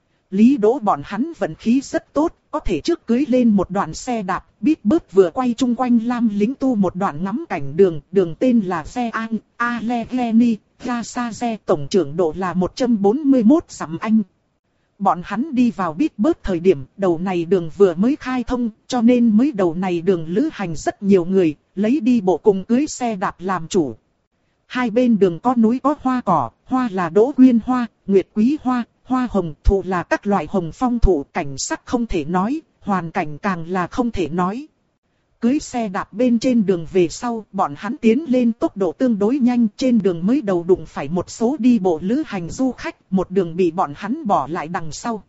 Lý Đỗ bọn hắn vận khí rất tốt, có thể trước cưới lên một đoạn xe đạp, biết bước vừa quay chung quanh Lam Lĩnh tu một đoạn ngắm cảnh đường, đường tên là Xe An, Allegheny, Gaza, tổng trưởng độ là một trăm bốn mươi mốt dặm Anh. Bọn hắn đi vào biết bước thời điểm, đầu này đường vừa mới khai thông, cho nên mới đầu này đường lữ hành rất nhiều người, lấy đi bộ cùng cưới xe đạp làm chủ. Hai bên đường có núi có hoa cỏ, hoa là đỗ quyên hoa, nguyệt quý hoa. Hoa hồng thụ là các loại hồng phong thụ, cảnh sắc không thể nói, hoàn cảnh càng là không thể nói. Cưới xe đạp bên trên đường về sau, bọn hắn tiến lên tốc độ tương đối nhanh, trên đường mới đầu đụng phải một số đi bộ lữ hành du khách, một đường bị bọn hắn bỏ lại đằng sau.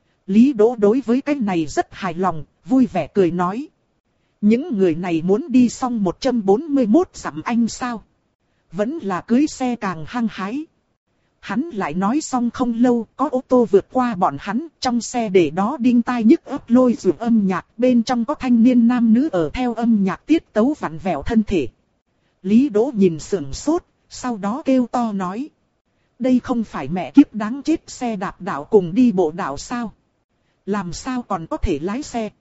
Lý Đỗ đối với cái này rất hài lòng, vui vẻ cười nói. Những người này muốn đi xong một trăm bốn mươi mốt dặm Anh sao? Vẫn là cưới xe càng hăng hái. Hắn lại nói xong không lâu, có ô tô vượt qua bọn hắn, trong xe để đó đinh tai nhức óc lôi rượu âm nhạc, bên trong có thanh niên nam nữ ở theo âm nhạc tiết tấu vặn vẹo thân thể. Lý Đỗ nhìn sững sốt, sau đó kêu to nói. Đây không phải mẹ kiếp đáng chết xe đạp đảo cùng đi bộ đảo sao? Làm sao còn có thể lái xe?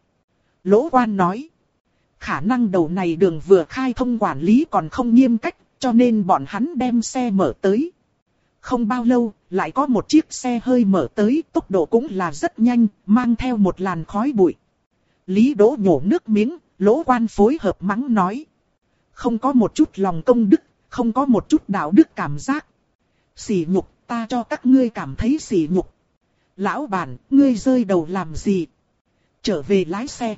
Lỗ Quan nói. Khả năng đầu này đường vừa khai thông quản lý còn không nghiêm cách, cho nên bọn hắn đem xe mở tới. Không bao lâu, lại có một chiếc xe hơi mở tới, tốc độ cũng là rất nhanh, mang theo một làn khói bụi. Lý Đỗ nhổ nước miếng, Lỗ Quan phối hợp mắng nói. Không có một chút lòng công đức, không có một chút đạo đức cảm giác. Sỉ nhục, ta cho các ngươi cảm thấy sỉ nhục. Lão bản, ngươi rơi đầu làm gì? Trở về lái xe.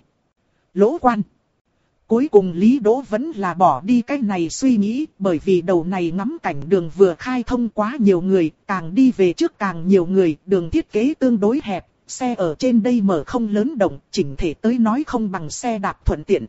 Lỗ Quan. Cuối cùng Lý Đỗ vẫn là bỏ đi cái này suy nghĩ, bởi vì đầu này ngắm cảnh đường vừa khai thông quá nhiều người, càng đi về trước càng nhiều người, đường thiết kế tương đối hẹp, xe ở trên đây mở không lớn động, chỉnh thể tới nói không bằng xe đạp thuận tiện.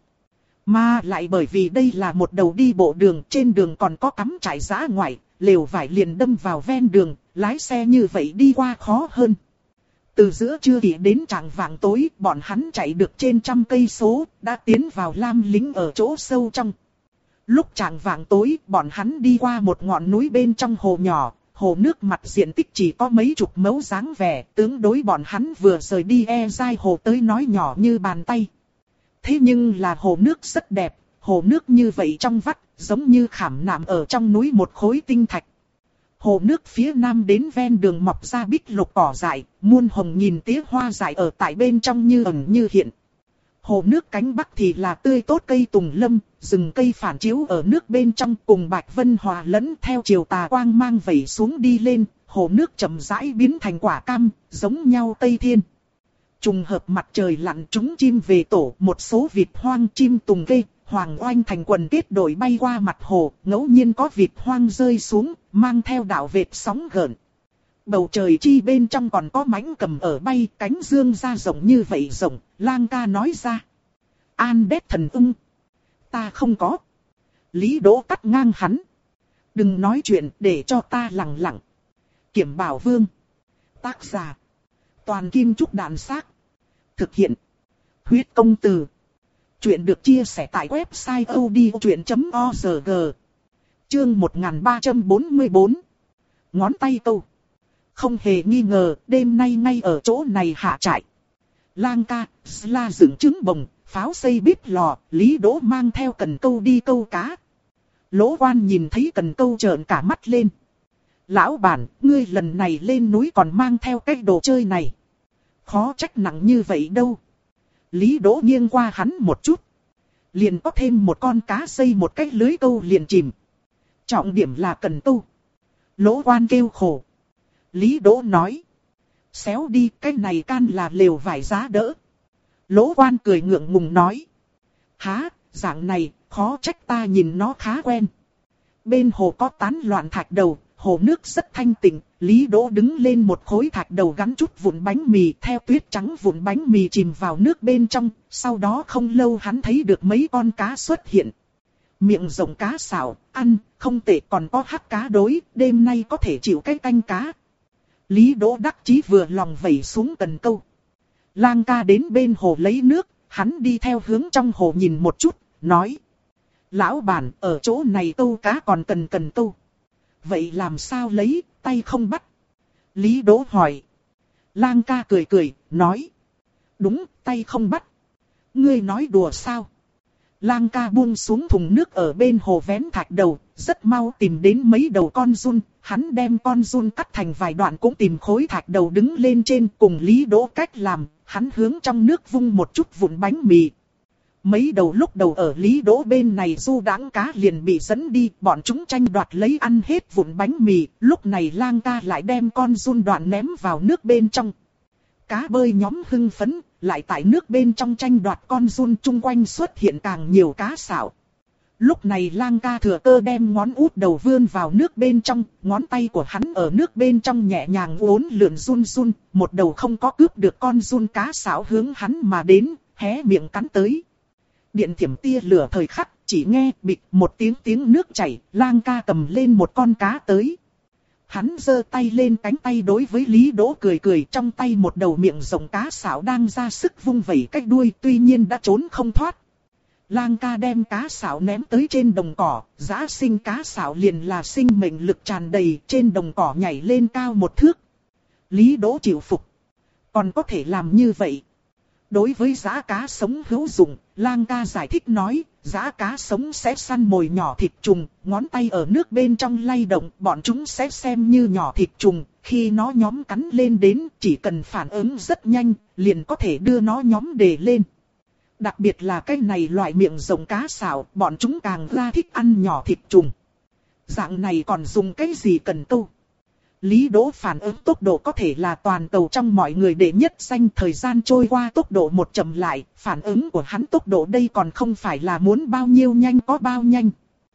Mà lại bởi vì đây là một đầu đi bộ đường, trên đường còn có cắm trại dã ngoại, lều vải liền đâm vào ven đường, lái xe như vậy đi qua khó hơn. Từ giữa trưa thì đến tràng vàng tối, bọn hắn chạy được trên trăm cây số, đã tiến vào Lam Lĩnh ở chỗ sâu trong. Lúc tràng vàng tối, bọn hắn đi qua một ngọn núi bên trong hồ nhỏ, hồ nước mặt diện tích chỉ có mấy chục mẫu dáng vẻ, tướng đối bọn hắn vừa rời đi e dai hồ tới nói nhỏ như bàn tay. Thế nhưng là hồ nước rất đẹp, hồ nước như vậy trong vắt, giống như khảm nạm ở trong núi một khối tinh thạch. Hồ nước phía nam đến ven đường mọc ra bích lục cỏ dại, muôn hồng nghìn tía hoa dại ở tại bên trong như ẩn như hiện. Hồ nước cánh bắc thì là tươi tốt cây tùng lâm, rừng cây phản chiếu ở nước bên trong cùng bạch vân hòa lẫn theo chiều tà quang mang vẩy xuống đi lên, hồ nước chậm rãi biến thành quả cam, giống nhau tây thiên. Trùng hợp mặt trời lặn trúng chim về tổ, một số vịt hoang chim tùng kê, hoàng oanh thành quần kết đội bay qua mặt hồ, ngẫu nhiên có vịt hoang rơi xuống, mang theo đạo vệt sóng gợn. Bầu trời chi bên trong còn có mãnh cầm ở bay, cánh dương ra rộng như vậy rộng, lang ca nói ra. An đét thần ưng. Ta không có. Lý Đỗ cắt ngang hắn. Đừng nói chuyện để cho ta lặng lặng. Kiểm Bảo Vương. Tác giả. Toàn Kim Trúc Đàn Xác. Thực hiện. Huyết Công Từ. Chuyện được chia sẻ tại website odchuyện chấm org. Chương một nghìn ba trăm bốn mươi bốn. Ngón tay câu. Không hề nghi ngờ, đêm nay ngay ở chỗ này hạ trại. Lang ca, Sla dựng trứng bồng, pháo xây bếp lò, Lý Đỗ mang theo cần câu đi câu cá. Lỗ Quan nhìn thấy cần câu trợn cả mắt lên. Lão bản, ngươi lần này lên núi còn mang theo cái đồ chơi này. Khó trách nặng như vậy đâu. Lý Đỗ nghiêng qua hắn một chút. Liền có thêm một con cá xây một cái lưới câu liền chìm. Trọng điểm là cần câu. Lỗ Quan kêu khổ. Lý Đỗ nói. Xéo đi, cái này can là lều vải giá đỡ. Lỗ Quan cười ngượng ngùng nói. Há, dạng này, khó trách ta nhìn nó khá quen. Bên hồ có tán loạn thạch đầu, hồ nước rất thanh tịnh. Lý Đỗ đứng lên một khối thạch đầu gắn chút vụn bánh mì, theo tuyết trắng vụn bánh mì chìm vào nước bên trong. Sau đó không lâu hắn thấy được mấy con cá xuất hiện. Miệng rộng cá xào, ăn, không tệ, còn có hắc cá đối, đêm nay có thể chịu cái canh cá. Lý Đỗ đắc chí vừa lòng vẩy xuống cần câu. Lang ca đến bên hồ lấy nước, hắn đi theo hướng trong hồ nhìn một chút, nói. Lão bản, ở chỗ này câu cá còn cần cần câu. Vậy làm sao lấy, tay không bắt? Lý Đỗ hỏi. Lang ca cười cười, nói. Đúng, tay không bắt. Ngươi nói đùa sao? Lang ca buông xuống thùng nước ở bên hồ vén thạch đầu, rất mau tìm đến mấy đầu con giun. Hắn đem con giun cắt thành vài đoạn cũng tìm khối thạch đầu đứng lên trên cùng Lý Đỗ cách làm. Hắn hướng trong nước vung một chút vụn bánh mì. Mấy đầu lúc đầu ở Lý Đỗ bên này du đãng cá liền bị dẫn đi, bọn chúng tranh đoạt lấy ăn hết vụn bánh mì. Lúc này Lang ca lại đem con giun đoạn ném vào nước bên trong. Cá bơi nhóm hưng phấn, lại tại nước bên trong tranh đoạt con giun, chung quanh xuất hiện càng nhiều cá sảo. Lúc này Lang ca thừa cơ đem ngón út đầu vươn vào nước bên trong, ngón tay của hắn ở nước bên trong nhẹ nhàng uốn lượn run run, một đầu không có cướp được con giun cá sảo hướng hắn mà đến, hé miệng cắn tới. Điện thiểm tia lửa thời khắc, chỉ nghe bịch một tiếng tiếng nước chảy, Lang ca cầm lên một con cá tới. Hắn giơ tay lên cánh tay đối với Lý Đỗ cười cười, trong tay một đầu miệng rồng cá sảo đang ra sức vung vẩy cách đuôi, tuy nhiên đã trốn không thoát. Lang ca đem cá sảo ném tới trên đồng cỏ, giã sinh cá sảo liền là sinh mệnh lực tràn đầy, trên đồng cỏ nhảy lên cao một thước. Lý Đỗ chịu phục. Còn có thể làm như vậy. Đối với giã cá sống hữu dụng, Lang ca giải thích nói, giã cá sống sẽ săn mồi nhỏ thịt trùng, ngón tay ở nước bên trong lay động, bọn chúng sẽ xem như nhỏ thịt trùng, khi nó nhóm cắn lên đến, chỉ cần phản ứng rất nhanh, liền có thể đưa nó nhóm đề lên. Đặc biệt là cái này loại miệng rồng cá sảo, bọn chúng càng ra thích ăn nhỏ thịt trùng. Dạng này còn dùng cái gì cần câu? Lý Đỗ phản ứng tốc độ có thể là toàn cầu trong mọi người đệ nhất danh, thời gian trôi qua tốc độ một chậm lại, phản ứng của hắn tốc độ đây còn không phải là muốn bao nhiêu nhanh có bao nhanh.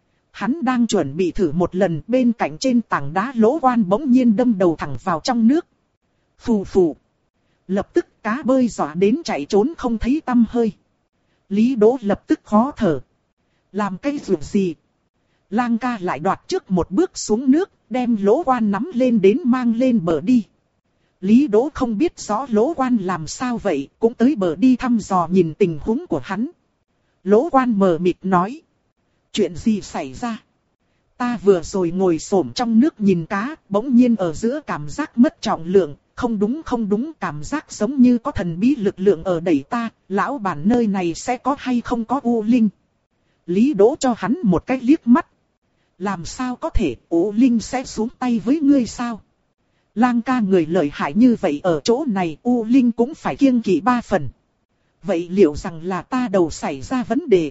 Hắn đang chuẩn bị thử một lần, bên cạnh trên tảng đá Lỗ Quan bỗng nhiên đâm đầu thẳng vào trong nước. Phù phù. Lập tức cá bơi dọa đến chạy trốn không thấy tăm hơi. Lý Đỗ lập tức khó thở. Làm cái việc gì? Lang ca lại đoạt trước một bước xuống nước, đem Lỗ Quan nắm lên đến mang lên bờ đi. Lý Đỗ không biết rõ Lỗ Quan làm sao vậy, cũng tới bờ đi thăm dò nhìn tình huống của hắn. Lỗ Quan mờ mịt nói. Chuyện gì xảy ra? Ta vừa rồi ngồi xổm trong nước nhìn cá, bỗng nhiên ở giữa cảm giác mất trọng lượng. Không đúng không đúng, cảm giác giống như có thần bí lực lượng ở đẩy ta, lão bản nơi này sẽ có hay không có U Linh. Lý Đỗ cho hắn một cái liếc mắt. Làm sao có thể, U Linh sẽ xuống tay với ngươi sao? Lang ca người lợi hại như vậy ở chỗ này, U Linh cũng phải kiêng kỵ ba phần. Vậy liệu rằng là ta đầu xảy ra vấn đề?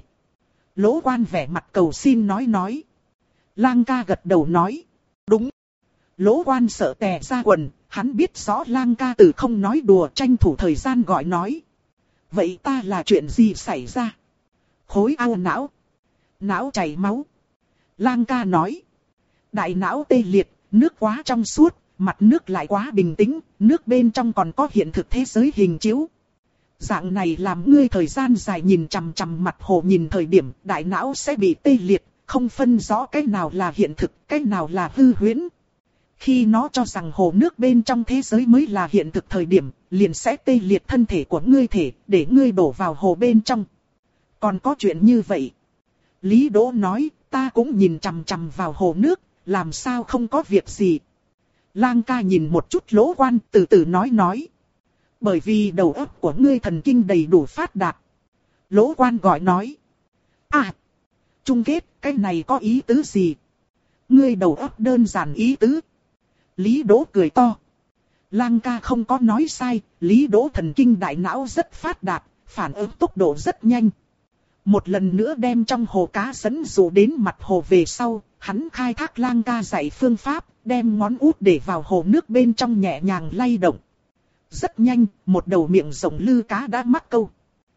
Lỗ Quan vẻ mặt cầu xin nói nói. Lang ca gật đầu nói. Đúng. Lỗ Quan sợ tè ra quần, hắn biết rõ Lang ca từ không nói đùa, tranh thủ thời gian gọi nói. Vậy ta là chuyện gì xảy ra? Khối ao não. Não chảy máu. Lang ca nói. Đại não tê liệt, nước quá trong suốt, mặt nước lại quá bình tĩnh, nước bên trong còn có hiện thực thế giới hình chiếu. Dạng này làm ngươi thời gian dài nhìn chằm chằm mặt hồ nhìn thời điểm, đại não sẽ bị tê liệt, không phân rõ cái nào là hiện thực, cái nào là hư huyễn. Khi nó cho rằng hồ nước bên trong thế giới mới là hiện thực thời điểm, liền sẽ tê liệt thân thể của ngươi thể, để ngươi đổ vào hồ bên trong. Còn có chuyện như vậy. Lý Đỗ nói, ta cũng nhìn chằm chằm vào hồ nước, làm sao không có việc gì. Lang ca nhìn một chút Lỗ Quan, từ từ nói nói. Bởi vì đầu óc của ngươi thần kinh đầy đủ phát đạt. Lỗ Quan gọi nói. À, chung kết, cái này có ý tứ gì? Ngươi đầu óc đơn giản ý tứ. Lý Đỗ cười to. Lang ca không có nói sai, Lý Đỗ thần kinh đại não rất phát đạt, phản ứng tốc độ rất nhanh. Một lần nữa đem trong hồ cá dẫn dụ đến mặt hồ về sau, hắn khai thác Lang ca dạy phương pháp, đem ngón út để vào hồ nước bên trong nhẹ nhàng lay động. Rất nhanh, một đầu miệng rộng lư cá đã mắc câu.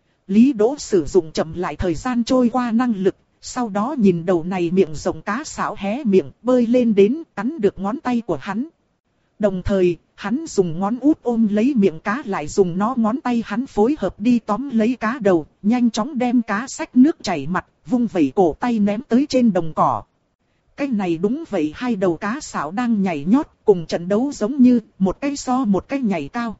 Lý Đỗ sử dụng chậm lại thời gian trôi qua năng lực, sau đó nhìn đầu này miệng rộng cá xảo hé miệng, bơi lên đến, cắn được ngón tay của hắn. Đồng thời, hắn dùng ngón út ôm lấy miệng cá lại dùng nó ngón tay hắn phối hợp đi tóm lấy cá đầu, nhanh chóng đem cá xách nước chảy mặt, vung vẩy cổ tay ném tới trên đồng cỏ. Cái này đúng vậy, hai đầu cá xảo đang nhảy nhót, cùng trận đấu giống như một cái so một cái nhảy cao.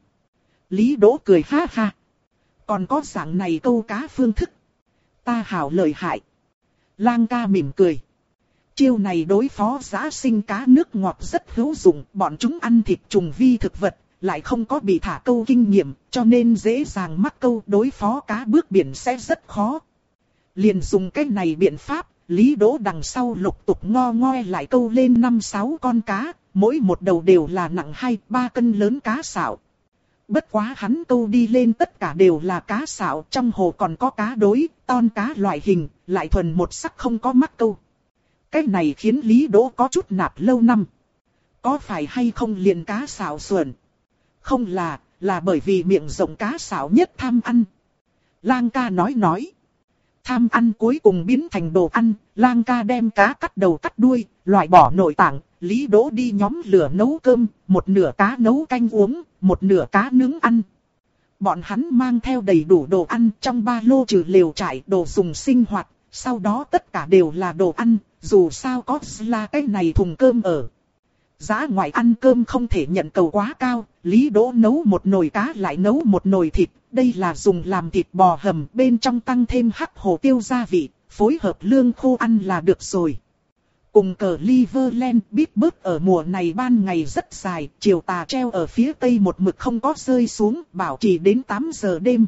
Lý Đỗ cười ha ha. Còn có dạng này câu cá phương thức. Ta hảo lợi hại. Lang ca mỉm cười. Chiêu này đối phó giã sinh cá nước ngọt rất hữu dụng, bọn chúng ăn thịt trùng vi thực vật, lại không có bị thả câu kinh nghiệm, cho nên dễ dàng mắc câu, đối phó cá bước biển sẽ rất khó. Liền dùng cái này biện pháp, Lý Đỗ đằng sau lục tục ngo ngoe lại câu lên năm sáu con cá, mỗi một đầu đều là nặng hai ba cân lớn cá sạo. Bất quá hắn câu đi lên tất cả đều là cá sạo, trong hồ còn có cá đối, ton cá loại hình, lại thuần một sắc không có mắc câu. Cái này khiến Lý Đỗ có chút nạp lâu năm. Có phải hay không liền cá sạo xuẩn? Không là, là bởi vì miệng rộng cá sạo nhất tham ăn. Lang ca nói nói. Tham ăn cuối cùng biến thành đồ ăn, Lang ca đem cá cắt đầu cắt đuôi, loại bỏ nội tạng, Lý Đỗ đi nhóm lửa nấu cơm, một nửa cá nấu canh uống, một nửa cá nướng ăn. Bọn hắn mang theo đầy đủ đồ ăn trong ba lô trừ lều trại, đồ dùng sinh hoạt, sau đó tất cả đều là đồ ăn, dù sao có là cái này thùng cơm ở. Giá ngoại ăn cơm không thể nhận cầu quá cao, Lý Đỗ nấu một nồi cá lại nấu một nồi thịt, đây là dùng làm thịt bò hầm, bên trong tăng thêm hắc hồ tiêu gia vị, phối hợp lương khô ăn là được rồi. Cùng cờ Cleveland Pittsburgh ở mùa này ban ngày rất dài, chiều tà treo ở phía tây một mực không có rơi xuống, bảo trì đến tám giờ đêm.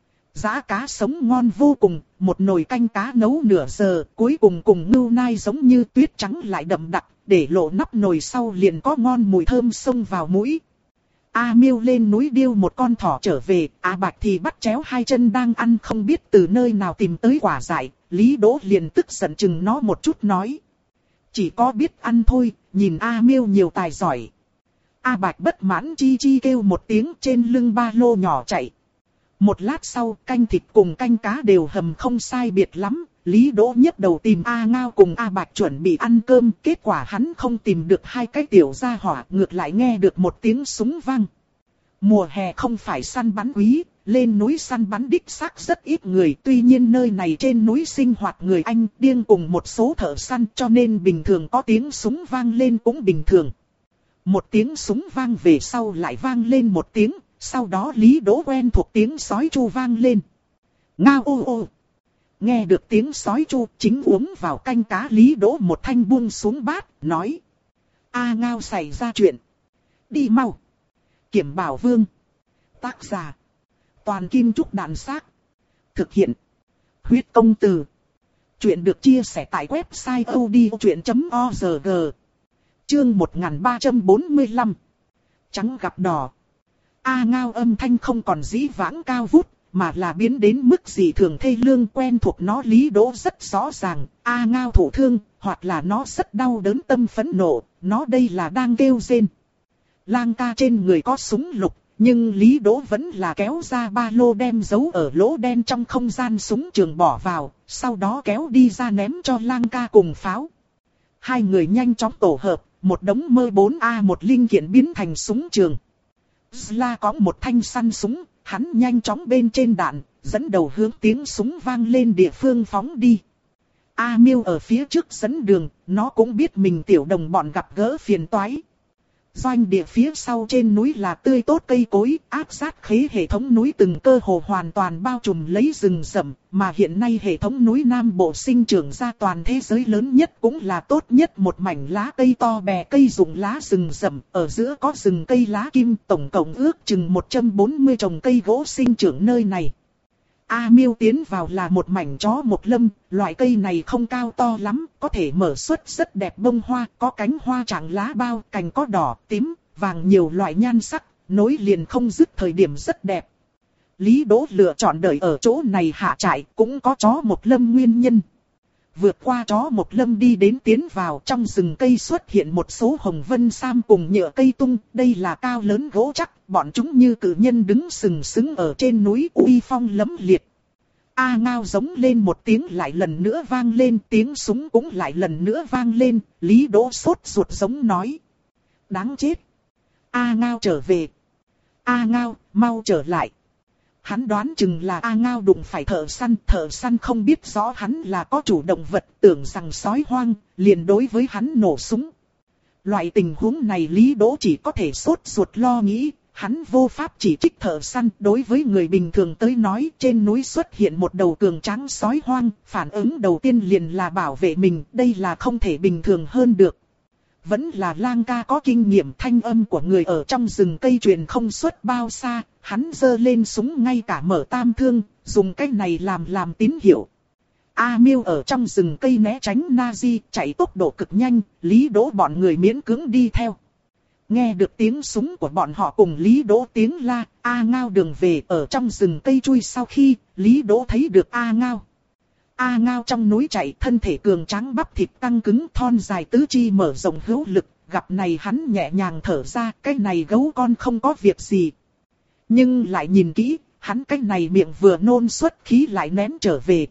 Giá cá sống ngon vô cùng, một nồi canh cá nấu nửa giờ, cuối cùng cùng ngưu nai giống như tuyết trắng lại đậm đặc, để lộ nắp nồi sau liền có ngon mùi thơm xông vào mũi. A Miêu lên núi điêu một con thỏ trở về, A Bạch thì bắt chéo hai chân đang ăn không biết từ nơi nào tìm tới quả dại, Lý Đỗ liền tức giận chừng nó một chút nói. Chỉ có biết ăn thôi, nhìn A Miêu nhiều tài giỏi. A Bạch bất mãn chi chi kêu một tiếng trên lưng ba lô nhỏ chạy. Một lát sau, canh thịt cùng canh cá đều hầm không sai biệt lắm, Lý Đỗ nhấc đầu tìm A Ngao cùng A Bạch chuẩn bị ăn cơm, kết quả hắn không tìm được hai cái tiểu gia hỏa, ngược lại nghe được một tiếng súng vang. Mùa hè không phải săn bắn quý, lên núi săn bắn đích xác rất ít người, tuy nhiên nơi này trên núi sinh hoạt người Anh điên cùng một số thợ săn cho nên bình thường có tiếng súng vang lên cũng bình thường. Một tiếng súng vang về sau lại vang lên một tiếng, sau đó Lý Đỗ quen thuộc tiếng sói chu vang lên. Ngao ô ô. Nghe được tiếng sói chu, chính uống vào canh cá Lý Đỗ một thanh buông xuống bát, nói. A Ngao xảy ra chuyện. Đi mau. Kiểm Bảo Vương. Tác giả. Toàn Kim Trúc Đàn Xác. Thực hiện. Huyết Công Từ. Chuyện được chia sẻ tại website odchuyện chấm org. Chương một nghìn ba trăm bốn mươi lăm. Trắng gặp đỏ. A Ngao âm thanh không còn dĩ vãng cao vút, mà là biến đến mức dị thường thê lương, quen thuộc nó Lý Đỗ rất rõ ràng. A Ngao thổ thương, hoặc là nó rất đau đớn tâm phẫn nộ, nó đây là đang kêu rên. Lang ca trên người có súng lục, nhưng Lý Đỗ vẫn là kéo ra ba lô đem giấu ở lỗ đen trong không gian súng trường bỏ vào, sau đó kéo đi ra ném cho Lang ca cùng pháo. Hai người nhanh chóng tổ hợp, một đống mơ bốn A một linh kiện biến thành súng trường. Zla có một thanh săn súng, hắn nhanh chóng bên trên đạn, dẫn đầu hướng tiếng súng vang lên địa phương phóng đi. A Miêu ở phía trước dẫn đường, nó cũng biết mình tiểu đồng bọn gặp gỡ phiền toái. Doanh địa phía sau trên núi là tươi tốt cây cối, áp sát khế hệ thống núi từng cơ hồ hoàn toàn bao trùm lấy rừng rậm, mà hiện nay hệ thống núi Nam Bộ sinh trưởng ra toàn thế giới lớn nhất cũng là tốt nhất một mảnh lá cây to bè cây rụng lá rừng rậm, ở giữa có rừng cây lá kim, tổng cộng ước chừng một trăm bốn mươi trồng cây gỗ sinh trưởng nơi này. A Miêu tiến vào là một mảnh chó một lâm, loại cây này không cao to lắm, có thể mở xuất rất đẹp bông hoa, có cánh hoa trạng lá bao, cành có đỏ, tím, vàng nhiều loại nhan sắc, nối liền không dứt thời điểm rất đẹp. Lý Đỗ lựa chọn đợi ở chỗ này hạ trại cũng có chó một lâm nguyên nhân. Vượt qua chó một lâm đi đến tiến vào trong rừng cây xuất hiện một số hồng vân sam cùng nhựa cây tung, đây là cao lớn gỗ chắc, bọn chúng như cự nhân đứng sừng sững ở trên núi uy phong lẫm liệt. A Ngao giống lên một tiếng lại lần nữa vang lên, tiếng súng cũng lại lần nữa vang lên, Lý Đỗ sốt ruột giống nói. Đáng chết! A Ngao trở về! A Ngao, mau trở lại! Hắn đoán chừng là A Ngao đụng phải thợ săn, thợ săn không biết rõ hắn là có chủ động vật, tưởng rằng sói hoang, liền đối với hắn nổ súng. Loại tình huống này Lý Đỗ chỉ có thể sốt ruột lo nghĩ, hắn vô pháp chỉ trích thợ săn. Đối với người bình thường tới nói, trên núi xuất hiện một đầu cường tráng sói hoang, phản ứng đầu tiên liền là bảo vệ mình, đây là không thể bình thường hơn được. Vẫn là Lang ca có kinh nghiệm, thanh âm của người ở trong rừng cây truyền không xuất bao xa, hắn giơ lên súng ngay cả mở tam thương, dùng cái này làm làm tín hiệu. A Miêu ở trong rừng cây né tránh Nazi, chạy tốc độ cực nhanh, Lý Đỗ bọn người miễn cưỡng đi theo. Nghe được tiếng súng của bọn họ cùng Lý Đỗ tiếng la, A Ngao đường về ở trong rừng cây chui sau khi, Lý Đỗ thấy được A Ngao. A Ngao trong núi chạy, thân thể cường tráng bắp thịt căng cứng, thon dài tứ chi mở rộng hữu lực, gặp này hắn nhẹ nhàng thở ra, cái này gấu con không có việc gì. Nhưng lại nhìn kỹ, hắn cái này miệng vừa nôn xuất khí lại nén trở về.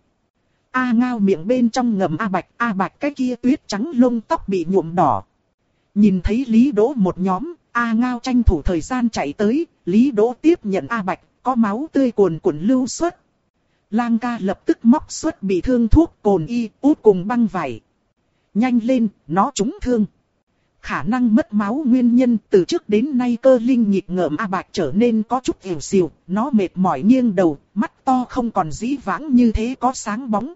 A Ngao miệng bên trong ngầm A Bạch, A Bạch cái kia tuyết trắng lông tóc bị nhuộm đỏ. Nhìn thấy Lý Đỗ một nhóm, A Ngao tranh thủ thời gian chạy tới, Lý Đỗ tiếp nhận A Bạch, có máu tươi cuồn cuộn lưu xuất. Lang ca lập tức móc xuất bị thương thuốc cồn y, út cùng băng vải. Nhanh lên, nó trúng thương. Khả năng mất máu nguyên nhân từ trước đến nay cơ linh nhịp ngợm A Bạch trở nên có chút ỉu xìu, nó mệt mỏi nghiêng đầu, mắt to không còn dĩ vãng như thế có sáng bóng.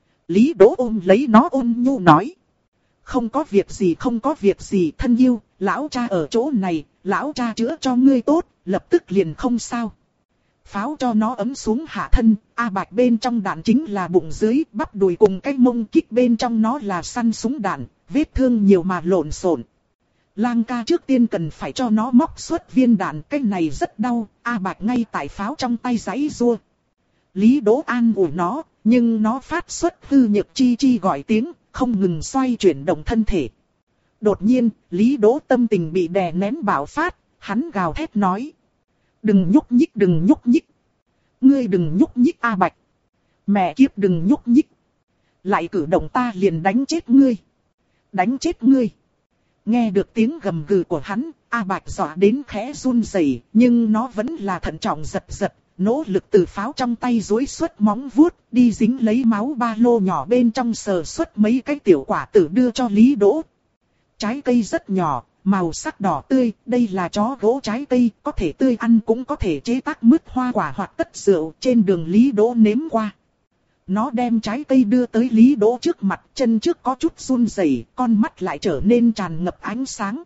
Lý Đỗ ôm lấy nó ôn nhu nói. Không có việc gì không có việc gì thân yêu, lão cha ở chỗ này, lão cha chữa cho ngươi tốt, lập tức liền không sao. Pháo cho nó ấm xuống hạ thân, A Bạch bên trong đạn chính là bụng dưới, bắp đùi cùng cái mông kích bên trong nó là săn súng đạn, vết thương nhiều mà lộn xộn. Lang ca trước tiên cần phải cho nó móc xuất viên đạn, cái này rất đau, A Bạch ngay tại pháo trong tay giãy giụa. Lý Đỗ an ủi nó, nhưng nó phát xuất hư nhược chi chi gọi tiếng, không ngừng xoay chuyển động thân thể. Đột nhiên, Lý Đỗ tâm tình bị đè nén bạo phát, hắn gào thét nói. Đừng nhúc nhích đừng nhúc nhích. Ngươi đừng nhúc nhích A Bạch. Mẹ kiếp đừng nhúc nhích. Lại cử động ta liền đánh chết ngươi. Đánh chết ngươi. Nghe được tiếng gầm gừ của hắn, A Bạch dọa đến khẽ run rẩy, nhưng nó vẫn là thận trọng giật giật, nỗ lực từ pháo trong tay duỗi xuất móng vuốt, đi dính lấy máu ba lô nhỏ bên trong sờ xuất mấy cái tiểu quả tử đưa cho Lý Đỗ. Trái cây rất nhỏ, màu sắc đỏ tươi, đây là chó gỗ trái cây, có thể tươi ăn cũng có thể chế tác mứt hoa quả hoặc tất rượu, trên đường Lý Đỗ nếm qua. Nó đem trái cây đưa tới Lý Đỗ trước mặt, chân trước có chút run rẩy, con mắt lại trở nên tràn ngập ánh sáng.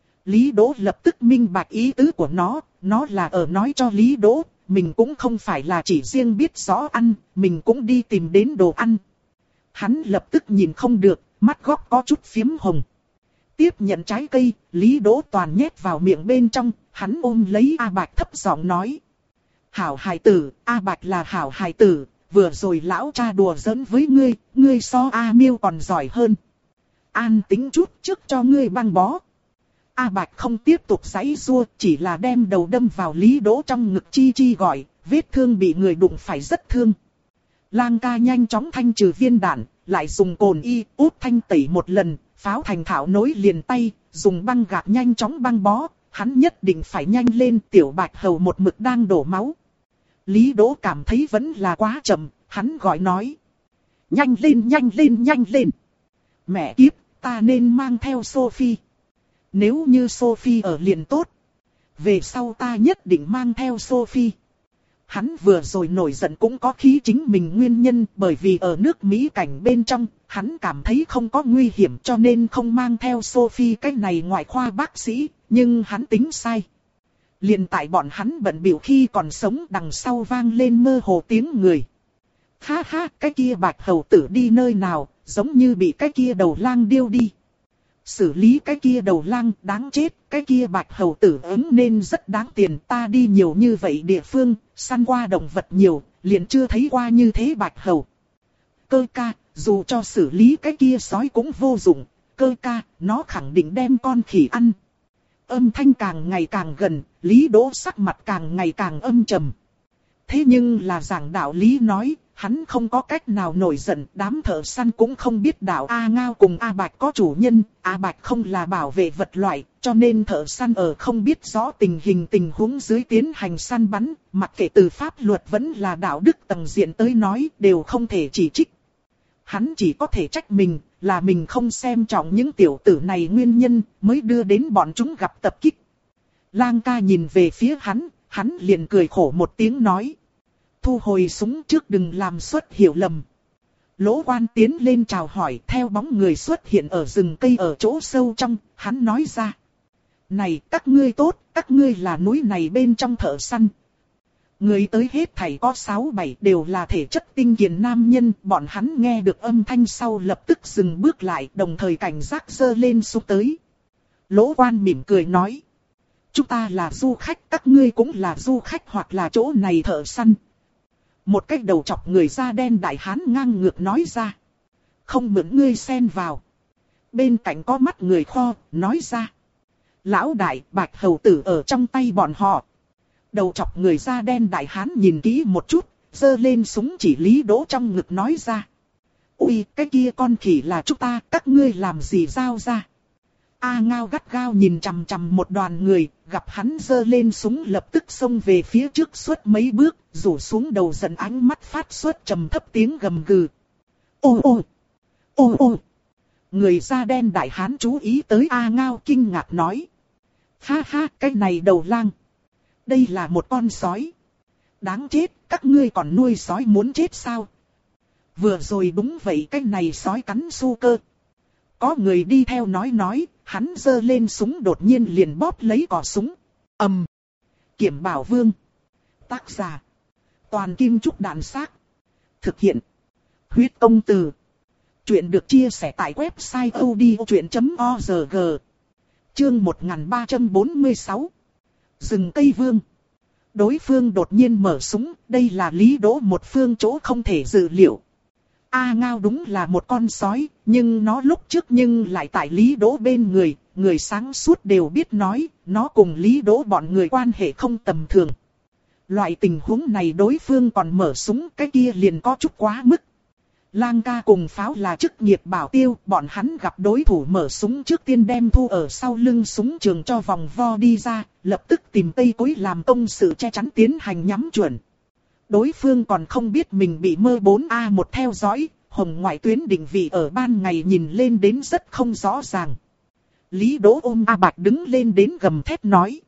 Lý Đỗ lập tức minh bạch ý tứ của nó, nó là ở nói cho Lý Đỗ, mình cũng không phải là chỉ riêng biết rõ ăn, mình cũng đi tìm đến đồ ăn. Hắn lập tức nhìn không được, mắt góc có chút phiếm hồng. Tiếp nhận trái cây, Lý Đỗ toàn nhét vào miệng bên trong, hắn ôm lấy A Bạch thấp giọng nói. Hảo hài tử, A Bạch là hảo hài tử, vừa rồi lão cha đùa giỡn với ngươi, ngươi so A Miêu còn giỏi hơn. An tính chút trước cho ngươi băng bó. A Bạch không tiếp tục giãy giụa, chỉ là đem đầu đâm vào Lý Đỗ trong ngực chi chi gọi, vết thương bị người đụng phải rất thương. Lang ca nhanh chóng thanh trừ viên đạn, lại dùng cồn y út thanh tẩy một lần, pháo thành thạo nối liền tay, dùng băng gạc nhanh chóng băng bó, hắn nhất định phải nhanh lên, tiểu Bạch hầu một mực đang đổ máu. Lý Đỗ cảm thấy vẫn là quá chậm, hắn gọi nói. Nhanh lên nhanh lên nhanh lên. Mẹ kiếp, ta nên mang theo Sophie. Nếu như Sophie ở liền tốt. Về sau ta nhất định mang theo Sophie. Hắn vừa rồi nổi giận cũng có khí chính mình nguyên nhân, bởi vì ở nước Mỹ cảnh bên trong, hắn cảm thấy không có nguy hiểm cho nên không mang theo Sophie cái này ngoại khoa bác sĩ, nhưng hắn tính sai. Liền tại bọn hắn bận bịu khi còn sống đằng sau vang lên mơ hồ tiếng người. Ha ha, cái kia bạch hầu tử đi nơi nào, giống như bị cái kia đầu lang điêu đi. Xử lý cái kia đầu lang đáng chết, cái kia bạch hầu tử ứng nên rất đáng tiền, ta đi nhiều như vậy địa phương, săn qua động vật nhiều, liền chưa thấy qua như thế bạch hầu. Cơ ca, dù cho xử lý cái kia sói cũng vô dụng, cơ ca, nó khẳng định đem con khỉ ăn. Âm thanh càng ngày càng gần, Lý Đỗ sắc mặt càng ngày càng âm trầm. Thế nhưng là giảng đạo lý nói, hắn không có cách nào nổi giận, đám thợ săn cũng không biết đạo A Ngao cùng A Bạch có chủ nhân, A Bạch không là bảo vệ vật loại, cho nên thợ săn ở không biết rõ tình hình tình huống dưới tiến hành săn bắn, mặc kệ từ pháp luật vẫn là đạo đức tầng diện tới nói, đều không thể chỉ trích. Hắn chỉ có thể trách mình, là mình không xem trọng những tiểu tử này nguyên nhân, mới đưa đến bọn chúng gặp tập kích. Lang ca nhìn về phía hắn, hắn liền cười khổ một tiếng nói. Thu hồi súng trước đừng làm xuất hiểu lầm. Lỗ Quan tiến lên chào hỏi, theo bóng người xuất hiện ở rừng cây ở chỗ sâu trong, hắn nói ra. Này các ngươi tốt, các ngươi là núi này bên trong thợ săn. Người tới hết thảy có sáu bảy đều là thể chất tinh kiền nam nhân, bọn hắn nghe được âm thanh sau lập tức dừng bước lại, đồng thời cảnh giác giơ lên súng tới. Lỗ Quan mỉm cười nói. Chúng ta là du khách, các ngươi cũng là du khách hoặc là chỗ này thợ săn. Một cái đầu chọc người da đen đại hán ngang ngược nói ra. Không mượn ngươi xen vào. Bên cạnh có mắt người kho, nói ra. Lão đại, bạch hầu tử ở trong tay bọn họ. Đầu chọc người da đen đại hán nhìn kỹ một chút, giơ lên súng chỉ Lý Đỗ trong ngực nói ra. Ui, cái kia con khỉ là chúng ta, các ngươi làm gì giao ra. A Ngao gắt gao nhìn chằm chằm một đoàn người, gặp hắn giơ lên súng lập tức xông về phía trước suốt mấy bước, rủ xuống đầu giận ánh mắt phát xuất trầm thấp tiếng gầm gừ. Ô ô, ô ô. Người da đen đại hán chú ý tới A Ngao kinh ngạc nói. Ha ha, cái này đầu lang. Đây là một con sói. Đáng chết, các ngươi còn nuôi sói muốn chết sao? Vừa rồi đúng vậy, cái này sói cắn su cơ. Có người đi theo nói nói, hắn giơ lên súng đột nhiên liền bóp lấy cò súng. Ầm. Kiểm Bảo Vương. Tác giả. Toàn Kim Trúc Đàn Xác. Thực hiện. Huyết Công Từ. Chuyện được chia sẻ tại website odchuyện chấm org. Chương một nghìn ba trăm bốn mươi sáu. Rừng Cây Vương. Đối phương đột nhiên mở súng, đây là Lý Đỗ một phương chỗ không thể dự liệu. A Ngao đúng là một con sói, nhưng nó lúc trước nhưng lại tại Lý Đỗ bên người, người sáng suốt đều biết nói, nó cùng Lý Đỗ bọn người quan hệ không tầm thường. Loại tình huống này đối phương còn mở súng, cái kia liền có chút quá mức. Lang ca cùng pháo là chức nghiệp bảo tiêu, bọn hắn gặp đối thủ mở súng trước tiên đem thu ở sau lưng súng trường cho vòng vo đi ra, lập tức tìm cây cối làm công sự che chắn tiến hành nhắm chuẩn. Đối phương còn không biết mình bị mơ bốn A một theo dõi, hồng ngoại tuyến định vị ở ban ngày nhìn lên đến rất không rõ ràng. Lý Đỗ ôm A Bạch đứng lên đến gầm thét nói.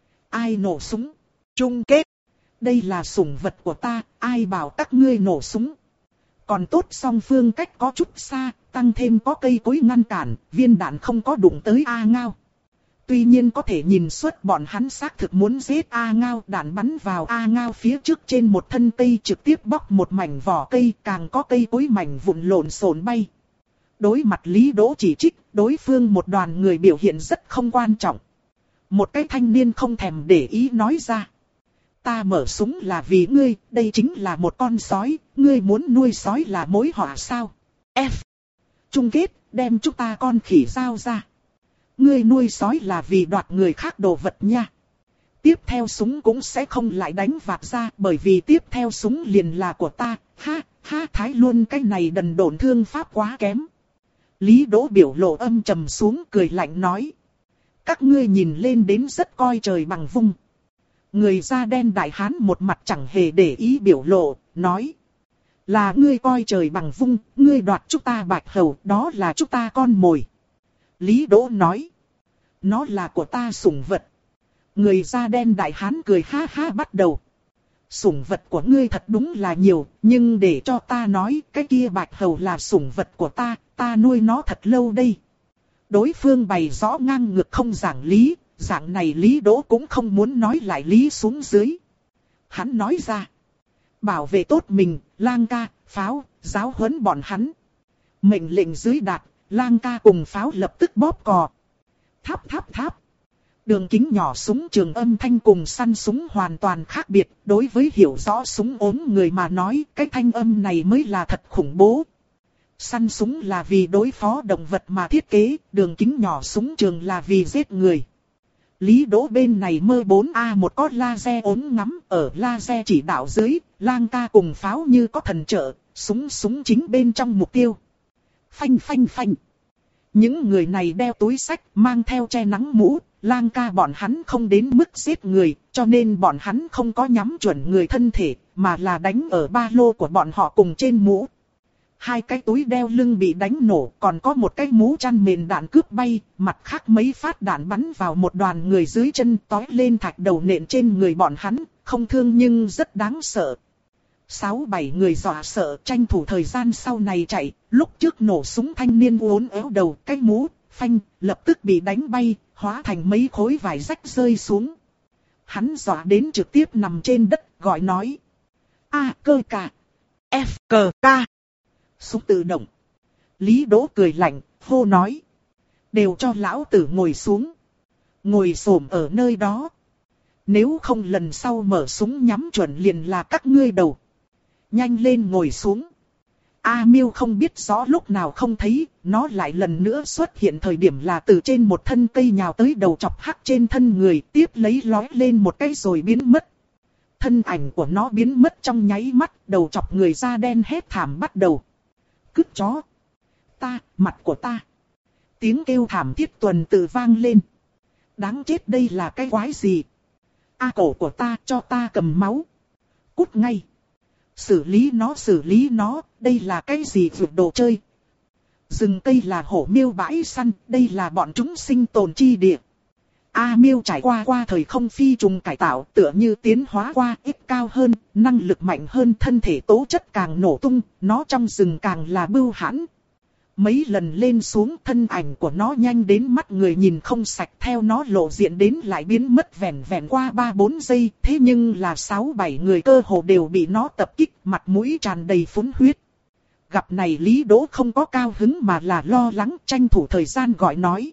Ai nổ súng? Chung kết. Đây là sủng vật của ta, ai bảo các ngươi nổ súng? Còn tốt song phương cách có chút xa, tăng thêm có cây cối ngăn cản, viên đạn không có đụng tới A Ngao. Tuy nhiên có thể nhìn xuất bọn hắn xác thực muốn giết A Ngao, đạn bắn vào A Ngao phía trước trên một thân cây trực tiếp bóc một mảnh vỏ cây, càng có cây cối mảnh vụn lộn xộn bay. Đối mặt Lý Đỗ chỉ trích, đối phương một đoàn người biểu hiện rất không quan trọng. Một cái thanh niên không thèm để ý nói ra. Ta mở súng là vì ngươi, đây chính là một con sói, ngươi muốn nuôi sói là mối họa sao? F. Chung kết, đem chúng ta con khỉ giao ra. Ngươi nuôi sói là vì đoạt người khác đồ vật nha. Tiếp theo súng cũng sẽ không lại đánh vạt ra, bởi vì tiếp theo súng liền là của ta. Ha, ha, thái luôn cái này đần độn thương pháp quá kém. Lý Đỗ biểu lộ âm trầm xuống cười lạnh nói. Các ngươi nhìn lên đến rất coi trời bằng vung. Người da đen đại hán một mặt chẳng hề để ý biểu lộ, nói. Là ngươi coi trời bằng vung, ngươi đoạt chúng ta bạch hầu, đó là chúng ta con mồi. Lý Đỗ nói. Nó là của ta sủng vật. Người da đen đại hán cười ha ha bắt đầu. Sủng vật của ngươi thật đúng là nhiều, nhưng để cho ta nói, cái kia bạch hầu là sủng vật của ta, ta nuôi nó thật lâu đây. Đối phương bày rõ ngang ngược không giảng lý, dạng này Lý Đỗ cũng không muốn nói lại lý xuống dưới. Hắn nói ra, bảo vệ tốt mình, Lang ca, Pháo, giáo huấn bọn hắn. Mệnh lệnh dưới đạt, Lang ca cùng Pháo lập tức bóp cò. Tháp tháp tháp. Đường kính nhỏ súng trường âm thanh cùng săn súng hoàn toàn khác biệt. Đối với hiểu rõ súng ốm người mà nói, cái thanh âm này mới là thật khủng bố. Săn súng là vì đối phó động vật mà thiết kế, đường kính nhỏ súng trường là vì giết người. Lý Đỗ bên này mơ bốn A một có laser ốm ngắm, ở laser chỉ đạo dưới, Lang ca cùng Pháo như có thần trợ, súng súng chính bên trong mục tiêu. Phanh phanh phanh. Những người này đeo túi xách, mang theo che nắng mũ, Lang ca bọn hắn không đến mức giết người, cho nên bọn hắn không có nhắm chuẩn người thân thể, mà là đánh ở ba lô của bọn họ cùng trên mũ. Hai cái túi đeo lưng bị đánh nổ, còn có một cái mũ chăn mền đạn cướp bay, mặt khác mấy phát đạn bắn vào một đoàn người dưới chân tói lên thạch đầu nện trên người bọn hắn, không thương nhưng rất đáng sợ. Sáu bảy người dọa sợ tranh thủ thời gian sau này chạy, lúc trước nổ súng thanh niên uốn éo đầu, cái mũ, phanh, lập tức bị đánh bay, hóa thành mấy khối vải rách rơi xuống. Hắn dọa đến trực tiếp nằm trên đất, gọi nói. A cơ cả. F cơ ca. Súng tự động. Lý Đỗ cười lạnh, hô nói. Đều cho lão tử ngồi xuống. Ngồi xổm ở nơi đó. Nếu không lần sau mở súng nhắm chuẩn liền là các ngươi đầu. Nhanh lên ngồi xuống. A Miêu không biết rõ lúc nào không thấy, nó lại lần nữa xuất hiện thời điểm là từ trên một thân cây nhào tới đầu chọc hắc trên thân người, tiếp lấy lói lên một cái rồi biến mất. Thân ảnh của nó biến mất trong nháy mắt, đầu chọc người da đen hét thảm bắt đầu. Cướp chó. Ta, mặt của ta. Tiếng kêu thảm thiết tuần tự vang lên. Đáng chết, đây là cái quái gì? A cổ của ta, cho ta cầm máu. Cút ngay. Xử lý nó, xử lý nó, đây là cái gì vượt đồ chơi? Rừng cây là hổ miêu bãi săn, đây là bọn chúng sinh tồn chi địa. A Miêu trải qua qua thời không phi trùng cải tạo, tựa như tiến hóa qua, ít cao hơn, năng lực mạnh hơn, thân thể tố chất càng nổ tung, nó trong rừng càng là bưu hãn. Mấy lần lên xuống, thân ảnh của nó nhanh đến mắt người nhìn không sạch, theo nó lộ diện đến lại biến mất vẻn vẻn qua ba bốn giây, thế nhưng là sáu bảy người cơ hồ đều bị nó tập kích, mặt mũi tràn đầy phun huyết. Gặp này Lý Đỗ không có cao hứng mà là lo lắng, tranh thủ thời gian gọi nói.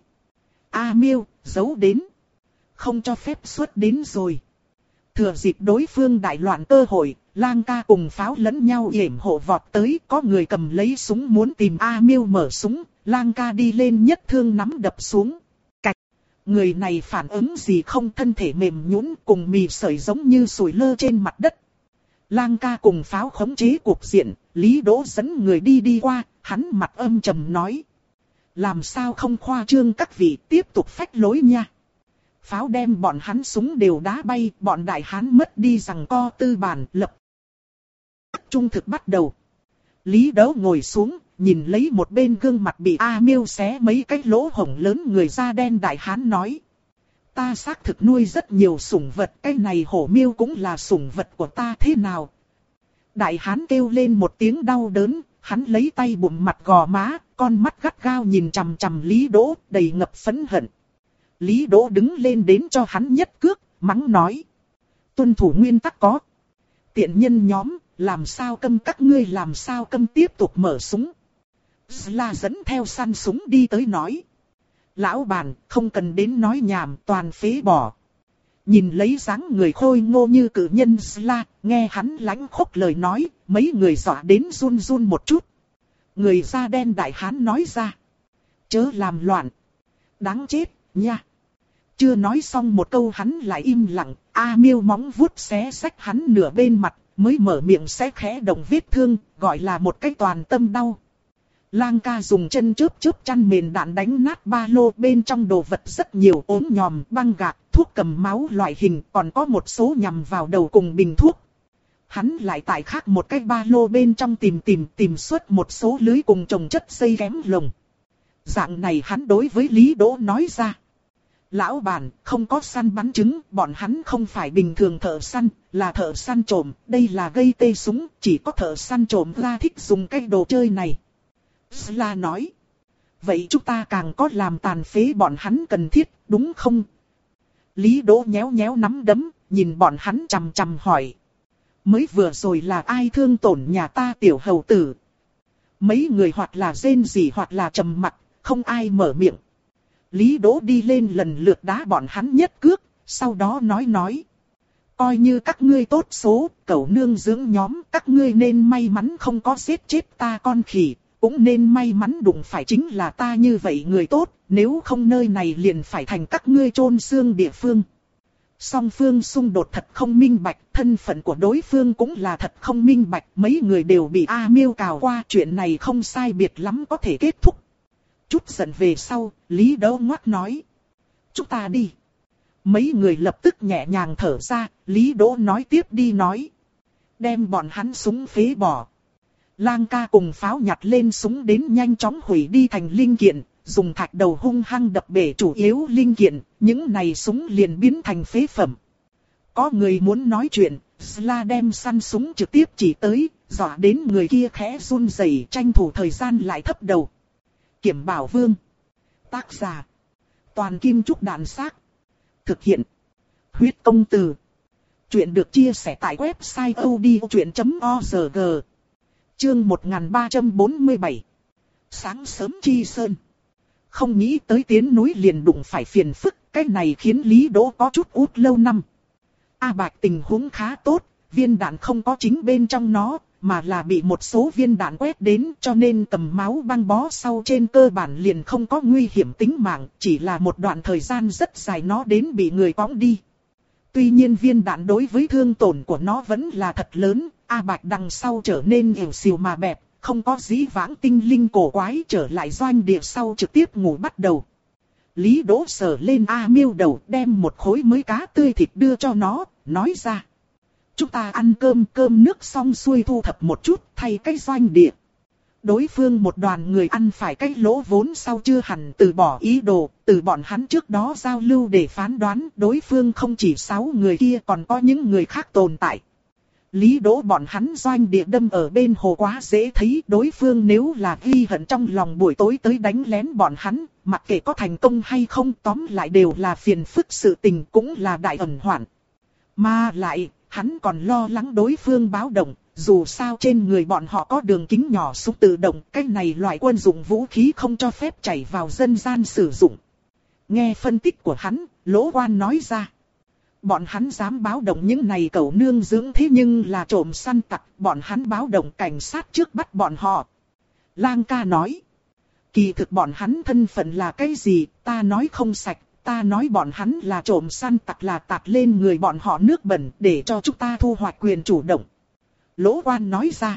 A Miêu, giấu đến. Không cho phép xuất đến rồi. Thừa dịp đối phương đại loạn cơ hội, Lang ca cùng Pháo lẫn nhau yểm hộ vọt tới, có người cầm lấy súng muốn tìm A Miêu mở súng, Lang ca đi lên nhất thương nắm đập xuống. Cạch! Người này phản ứng gì không, thân thể mềm nhũn cùng mì sợi giống như sủi lơ trên mặt đất. Lang ca cùng Pháo khống chế cuộc diện, Lý Đỗ dẫn người đi đi qua, hắn mặt âm trầm nói. Làm sao không khoa trương các vị, tiếp tục phách lối nha. Pháo đem bọn hắn súng đều đá bay, bọn đại hán mất đi rằng co tư bản, lập. Trung thực bắt đầu. Lý Đỗ ngồi xuống, nhìn lấy một bên gương mặt bị A Miêu xé mấy cái lỗ hổng lớn người da đen đại hán nói. Ta xác thực nuôi rất nhiều sủng vật, cái này hổ miêu cũng là sủng vật của ta thế nào? Đại hán kêu lên một tiếng đau đớn, hắn lấy tay bụm mặt gò má, con mắt gắt gao nhìn chằm chằm Lý Đỗ, đầy ngập phẫn hận. Lý Đỗ đứng lên đến cho hắn nhất cước, mắng nói. Tuân thủ nguyên tắc có. Tiện nhân nhóm, làm sao câm các ngươi làm sao câm tiếp tục mở súng. Zla dẫn theo săn súng đi tới nói. Lão bản, không cần đến nói nhảm, toàn phế bỏ. Nhìn lấy dáng người khôi ngô như cử nhân Zla, nghe hắn lãnh khốc lời nói, mấy người dọa đến run run một chút. Người da đen đại hán nói ra. Chớ làm loạn. Đáng chết, nha. Chưa nói xong một câu hắn lại im lặng, A Miêu móng vuốt xé xách hắn nửa bên mặt, mới mở miệng xé khẽ động vết thương, gọi là một cái toàn tâm đau. Lang ca dùng chân chớp chớp chăn mền đạn đánh nát ba lô, bên trong đồ vật rất nhiều, ốm nhòm, băng gạc, thuốc cầm máu loại hình, còn có một số nhằm vào đầu cùng bình thuốc. Hắn lại tại khác một cái ba lô bên trong tìm tìm tìm suốt một số lưới cùng trồng chất dây kém lồng. Dạng này hắn đối với Lý Đỗ nói ra. Lão bản, không có săn bắn trứng, bọn hắn không phải bình thường thợ săn, là thợ săn trộm, đây là gây tê súng, chỉ có thợ săn trộm ra thích dùng cái đồ chơi này. Sla nói. Vậy chúng ta càng có làm tàn phế bọn hắn cần thiết, đúng không? Lý Đỗ nhéo nhéo nắm đấm, nhìn bọn hắn chằm chằm hỏi. Mới vừa rồi là ai thương tổn nhà ta tiểu hầu tử? Mấy người hoặc là rên rỉ hoặc là trầm mặc, không ai mở miệng. Lý Đỗ đi lên lần lượt đá bọn hắn nhất cước, sau đó nói nói. Coi như các ngươi tốt số, cẩu nương dưỡng nhóm, các ngươi nên may mắn không có giết chết ta con khỉ, cũng nên may mắn đụng phải chính là ta như vậy người tốt, nếu không nơi này liền phải thành các ngươi chôn xương địa phương. Song phương xung đột thật không minh bạch, thân phận của đối phương cũng là thật không minh bạch, mấy người đều bị A Miêu cào qua, chuyện này không sai biệt lắm có thể kết thúc. Chút giận về sau, Lý Đỗ ngoắc nói. Chúng ta đi. Mấy người lập tức nhẹ nhàng thở ra, Lý Đỗ nói tiếp đi nói. Đem bọn hắn súng phế bỏ. Lang ca cùng pháo nhặt lên súng đến nhanh chóng hủy đi thành linh kiện, dùng thạch đầu hung hăng đập bể chủ yếu linh kiện, những này súng liền biến thành phế phẩm. Có người muốn nói chuyện, Sla đem săn súng trực tiếp chỉ tới, dọa đến người kia khẽ run rẩy, tranh thủ thời gian lại thấp đầu. Kiểm Bảo Vương. Tác giả. Toàn Kim Trúc Đàn Xác. Thực hiện. Huyết Công Từ. Chuyện được chia sẻ tại website odchuyện chấm org. Chương một nghìn ba trăm bốn mươi bảy. Sáng sớm chi sơn. Không nghĩ tới tiến núi liền đụng phải phiền phức, cái này khiến Lý Đỗ có chút út lâu năm. A Bạch tình huống khá tốt, viên đạn không có chính bên trong nó, mà là bị một số viên đạn quét đến, cho nên cầm máu băng bó sau trên cơ bản liền không có nguy hiểm tính mạng, chỉ là một đoạn thời gian rất dài nó đến bị người cõng đi. Tuy nhiên viên đạn đối với thương tổn của nó vẫn là thật lớn, A Bạch đằng sau trở nên ỉu xìu mà bẹp, không có dĩ vãng tinh linh cổ quái, trở lại doanh địa sau trực tiếp ngủ bắt đầu. Lý Đỗ sờ lên A Miêu đầu, đem một khối mới cá tươi thịt đưa cho nó, nói ra. Chúng ta ăn cơm cơm nước xong xuôi thu thập một chút, thay cái doanh địa. Đối phương một đoàn người ăn phải cái lỗ vốn sau chưa hẳn từ bỏ ý đồ, từ bọn hắn trước đó giao lưu để phán đoán đối phương không chỉ sáu người kia còn có những người khác tồn tại. Lý Đỗ bọn hắn doanh địa đâm ở bên hồ quá dễ thấy, đối phương nếu là ghi hận trong lòng buổi tối tới đánh lén bọn hắn, mặc kệ có thành công hay không tóm lại đều là phiền phức sự tình cũng là đại ẩn hoạn. Mà lại, hắn còn lo lắng đối phương báo động, dù sao trên người bọn họ có đường kính nhỏ súng tự động, cái này loại quân dụng vũ khí không cho phép chảy vào dân gian sử dụng. Nghe phân tích của hắn, Lỗ Quan nói ra. Bọn hắn dám báo động những này cẩu nương dưỡng thế nhưng là trộm săn tặc, bọn hắn báo động cảnh sát trước bắt bọn họ. Lang ca nói. Kỳ thực bọn hắn thân phận là cái gì, ta nói không sạch, ta nói bọn hắn là trộm săn tặc là tạt lên người bọn họ nước bẩn để cho chúng ta thu hoạch quyền chủ động. Lỗ Quan nói ra.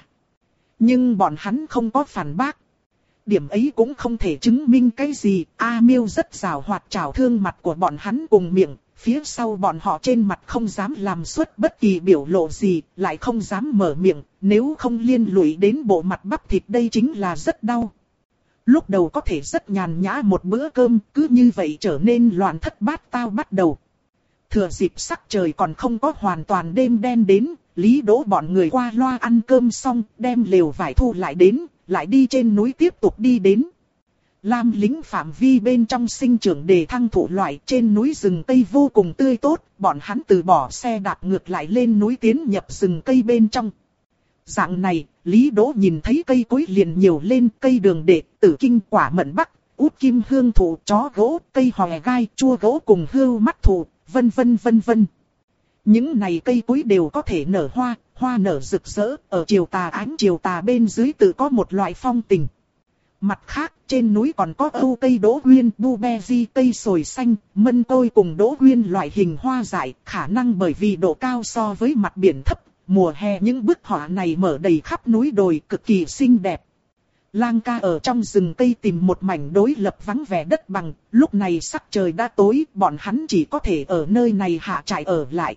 Nhưng bọn hắn không có phản bác. Điểm ấy cũng không thể chứng minh cái gì, A Miêu rất rào hoạt trào thương mặt của bọn hắn cùng miệng. Phía sau bọn họ trên mặt không dám làm xuất bất kỳ biểu lộ gì, lại không dám mở miệng, nếu không liên lụy đến bộ mặt bắp thịt đây chính là rất đau. Lúc đầu có thể rất nhàn nhã một bữa cơm, cứ như vậy trở nên loạn thất bát tao bắt đầu. Thừa dịp sắc trời còn không có hoàn toàn đêm đen đến, Lý Đỗ bọn người qua loa ăn cơm xong, đem lều vải thu lại đến, lại đi trên núi tiếp tục đi đến. Lam lính phạm vi bên trong sinh trưởng đề thăng thụ loại trên núi rừng cây vô cùng tươi tốt, bọn hắn từ bỏ xe đạp ngược lại lên núi tiến nhập rừng cây bên trong. Dạng này, Lý Đỗ nhìn thấy cây cối liền nhiều lên, cây đường đệ, tử kinh quả mận bắc, út kim hương thụ, chó gỗ, cây hòe gai, chua gỗ cùng hươu mắt thụ, vân vân vân vân. Những này cây cối đều có thể nở hoa, hoa nở rực rỡ, ở chiều tà ánh chiều tà bên dưới tự có một loại phong tình. Mặt khác, trên núi còn có âu cây đỗ quyên, blueberry, cây sồi xanh, mân tôi cùng đỗ quyên loại hình hoa dại, khả năng bởi vì độ cao so với mặt biển thấp, mùa hè những bức họa này mở đầy khắp núi đồi cực kỳ xinh đẹp. Lang ca ở trong rừng cây tìm một mảnh đối lập vắng vẻ đất bằng, lúc này sắc trời đã tối, bọn hắn chỉ có thể ở nơi này hạ trại ở lại.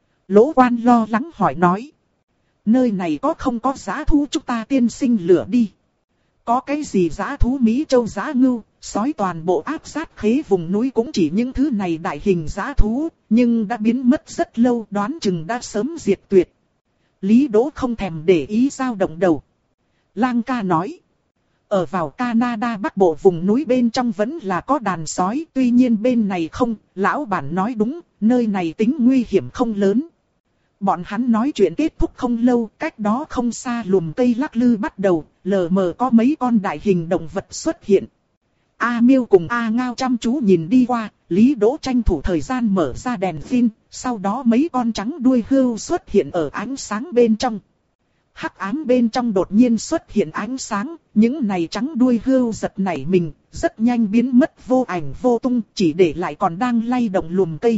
Lỗ Quan lo lắng hỏi nói, nơi này có không có dã thú chúng ta tiên sinh lửa đi. Có cái gì dã thú Mỹ Châu dã ngưu, Sói toàn bộ áp sát khế vùng núi cũng chỉ những thứ này đại hình dã thú, nhưng đã biến mất rất lâu, đoán chừng đã sớm diệt tuyệt. Lý Đỗ không thèm để ý dao động đầu. Lang ca nói. Ở vào Canada Bắc Bộ vùng núi bên trong vẫn là có đàn sói, tuy nhiên bên này không, lão bản nói đúng, nơi này tính nguy hiểm không lớn. Bọn hắn nói chuyện kết thúc không lâu, cách đó không xa lùm cây lắc lư bắt đầu, lờ mờ có mấy con đại hình động vật xuất hiện. A Miêu cùng A Ngao chăm chú nhìn đi qua, Lý Đỗ tranh thủ thời gian mở ra đèn pin, sau đó mấy con trắng đuôi hươu xuất hiện ở ánh sáng bên trong. Hắc ám bên trong đột nhiên xuất hiện ánh sáng, những này trắng đuôi hươu giật nảy mình, rất nhanh biến mất vô ảnh vô tung, chỉ để lại còn đang lay động lùm cây.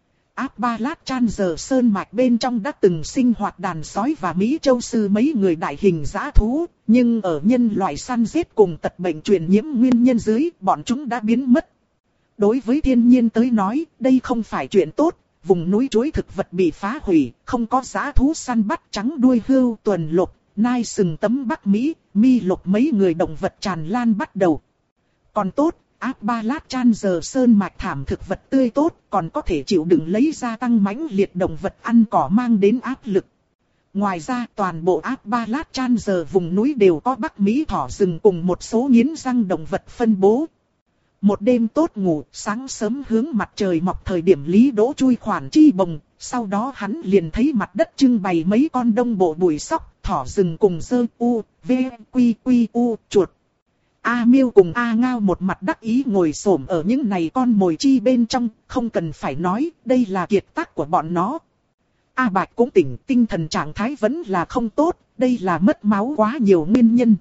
Appalachian sơn mạch bên trong đã từng sinh hoạt đàn sói và Mỹ Châu sư mấy người đại hình dã thú, nhưng ở nhân loại săn giết cùng tật bệnh truyền nhiễm nguyên nhân dưới, bọn chúng đã biến mất. Đối với thiên nhiên tới nói, đây không phải chuyện tốt, vùng núi chuối thực vật bị phá hủy, không có dã thú săn bắt, trắng đuôi hươu tuần lộc, nai sừng tấm Bắc Mỹ, mi lộc mấy người động vật tràn lan bắt đầu. Còn tốt, Appalachian sơn mạch thảm thực vật tươi tốt, còn có thể chịu đựng lấy gia tăng mãnh liệt động vật ăn cỏ mang đến áp lực. Ngoài ra toàn bộ Appalachian vùng núi đều có Bắc Mỹ thỏ rừng cùng một số nghiến răng động vật phân bố. Một đêm tốt ngủ, sáng sớm hướng mặt trời mọc thời điểm Lý Đỗ chui khoản chi bồng, sau đó hắn liền thấy mặt đất trưng bày mấy con đông bộ bùi sóc, thỏ rừng cùng dơ u, v, quy quy u, chuột. A Miêu cùng A Ngao một mặt đắc ý ngồi xổm ở những này con mồi chi bên trong, không cần phải nói, đây là kiệt tác của bọn nó. A Bạch cũng tỉnh, tinh thần trạng thái vẫn là không tốt, đây là mất máu quá nhiều nguyên nhân.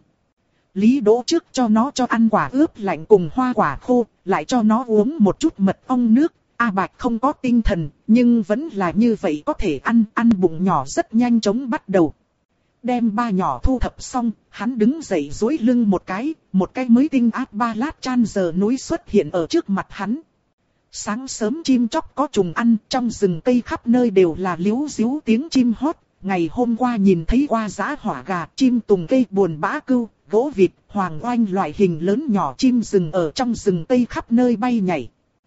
Lý Đỗ trước cho nó cho ăn quả ướp lạnh cùng hoa quả khô, lại cho nó uống một chút mật ong nước. A Bạch không có tinh thần, nhưng vẫn là như vậy có thể ăn, ăn bụng nhỏ rất nhanh chóng bắt đầu. Đem ba nhỏ thu thập xong, hắn đứng dậy duỗi lưng một cái, một cái mới tinh Appalachian núi xuất hiện ở trước mặt hắn. Sáng sớm chim chóc có trùng ăn, trong rừng cây khắp nơi đều là líu díu tiếng chim hót. Ngày hôm qua nhìn thấy qua dã hỏa gà, chim tùng cây buồn bã cưu, gỗ vịt, hoàng oanh loại hình lớn nhỏ chim rừng ở trong rừng cây khắp nơi bay nhảy.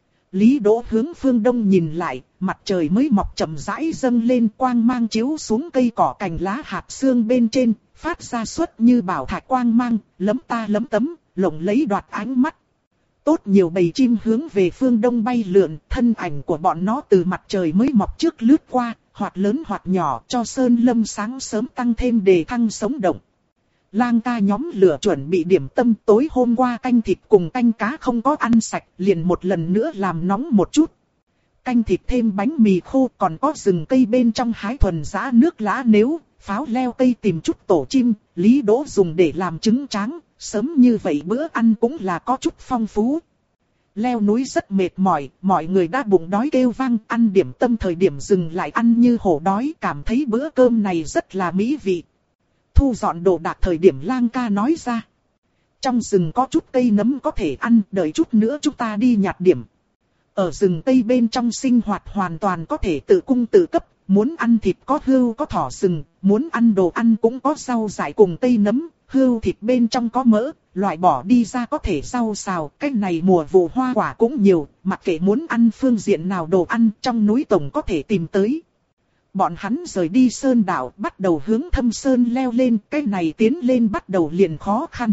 Lý Đỗ hướng phương đông nhìn lại, mặt trời mới mọc chậm rãi dâng lên, quang mang chiếu xuống cây cỏ cành lá hạt xương bên trên, phát ra suốt như bảo thạch quang mang, lấm ta lấm tấm, lộng lấy đoạt ánh mắt. Tốt nhiều bầy chim hướng về phương đông bay lượn, thân ảnh của bọn nó từ mặt trời mới mọc trước lướt qua, hoặc lớn hoặc nhỏ, cho sơn lâm sáng sớm tăng thêm đề thăng sống động. Lang ca nhóm lửa chuẩn bị điểm tâm, tối hôm qua canh thịt cùng canh cá không có ăn sạch, liền một lần nữa làm nóng một chút. Canh thịt thêm bánh mì khô, còn có rừng cây bên trong hái thuần giã nước lá nếu, pháo leo cây tìm chút tổ chim, Lý Đỗ dùng để làm trứng tráng, sớm như vậy bữa ăn cũng là có chút phong phú. Leo núi rất mệt mỏi, mọi người đã bụng đói kêu vang, ăn điểm tâm thời điểm dừng lại ăn như hổ đói, cảm thấy bữa cơm này rất là mỹ vị. Thu dọn đồ đạc thời điểm Lang ca nói ra. Trong rừng có chút cây nấm có thể ăn, đợi chút nữa chúng ta đi nhặt điểm. Ở rừng cây bên trong sinh hoạt hoàn toàn có thể tự cung tự cấp, muốn ăn thịt có hươu có thỏ rừng, muốn ăn đồ ăn cũng có rau dại cùng cây nấm, hươu thịt bên trong có mỡ, loại bỏ đi ra có thể rau xào, cái này mùa vụ hoa quả cũng nhiều, mặc kệ muốn ăn phương diện nào đồ ăn trong núi tổng có thể tìm tới. Bọn hắn rời đi sơn đảo, bắt đầu hướng thâm sơn leo lên, cái này tiến lên bắt đầu liền khó khăn.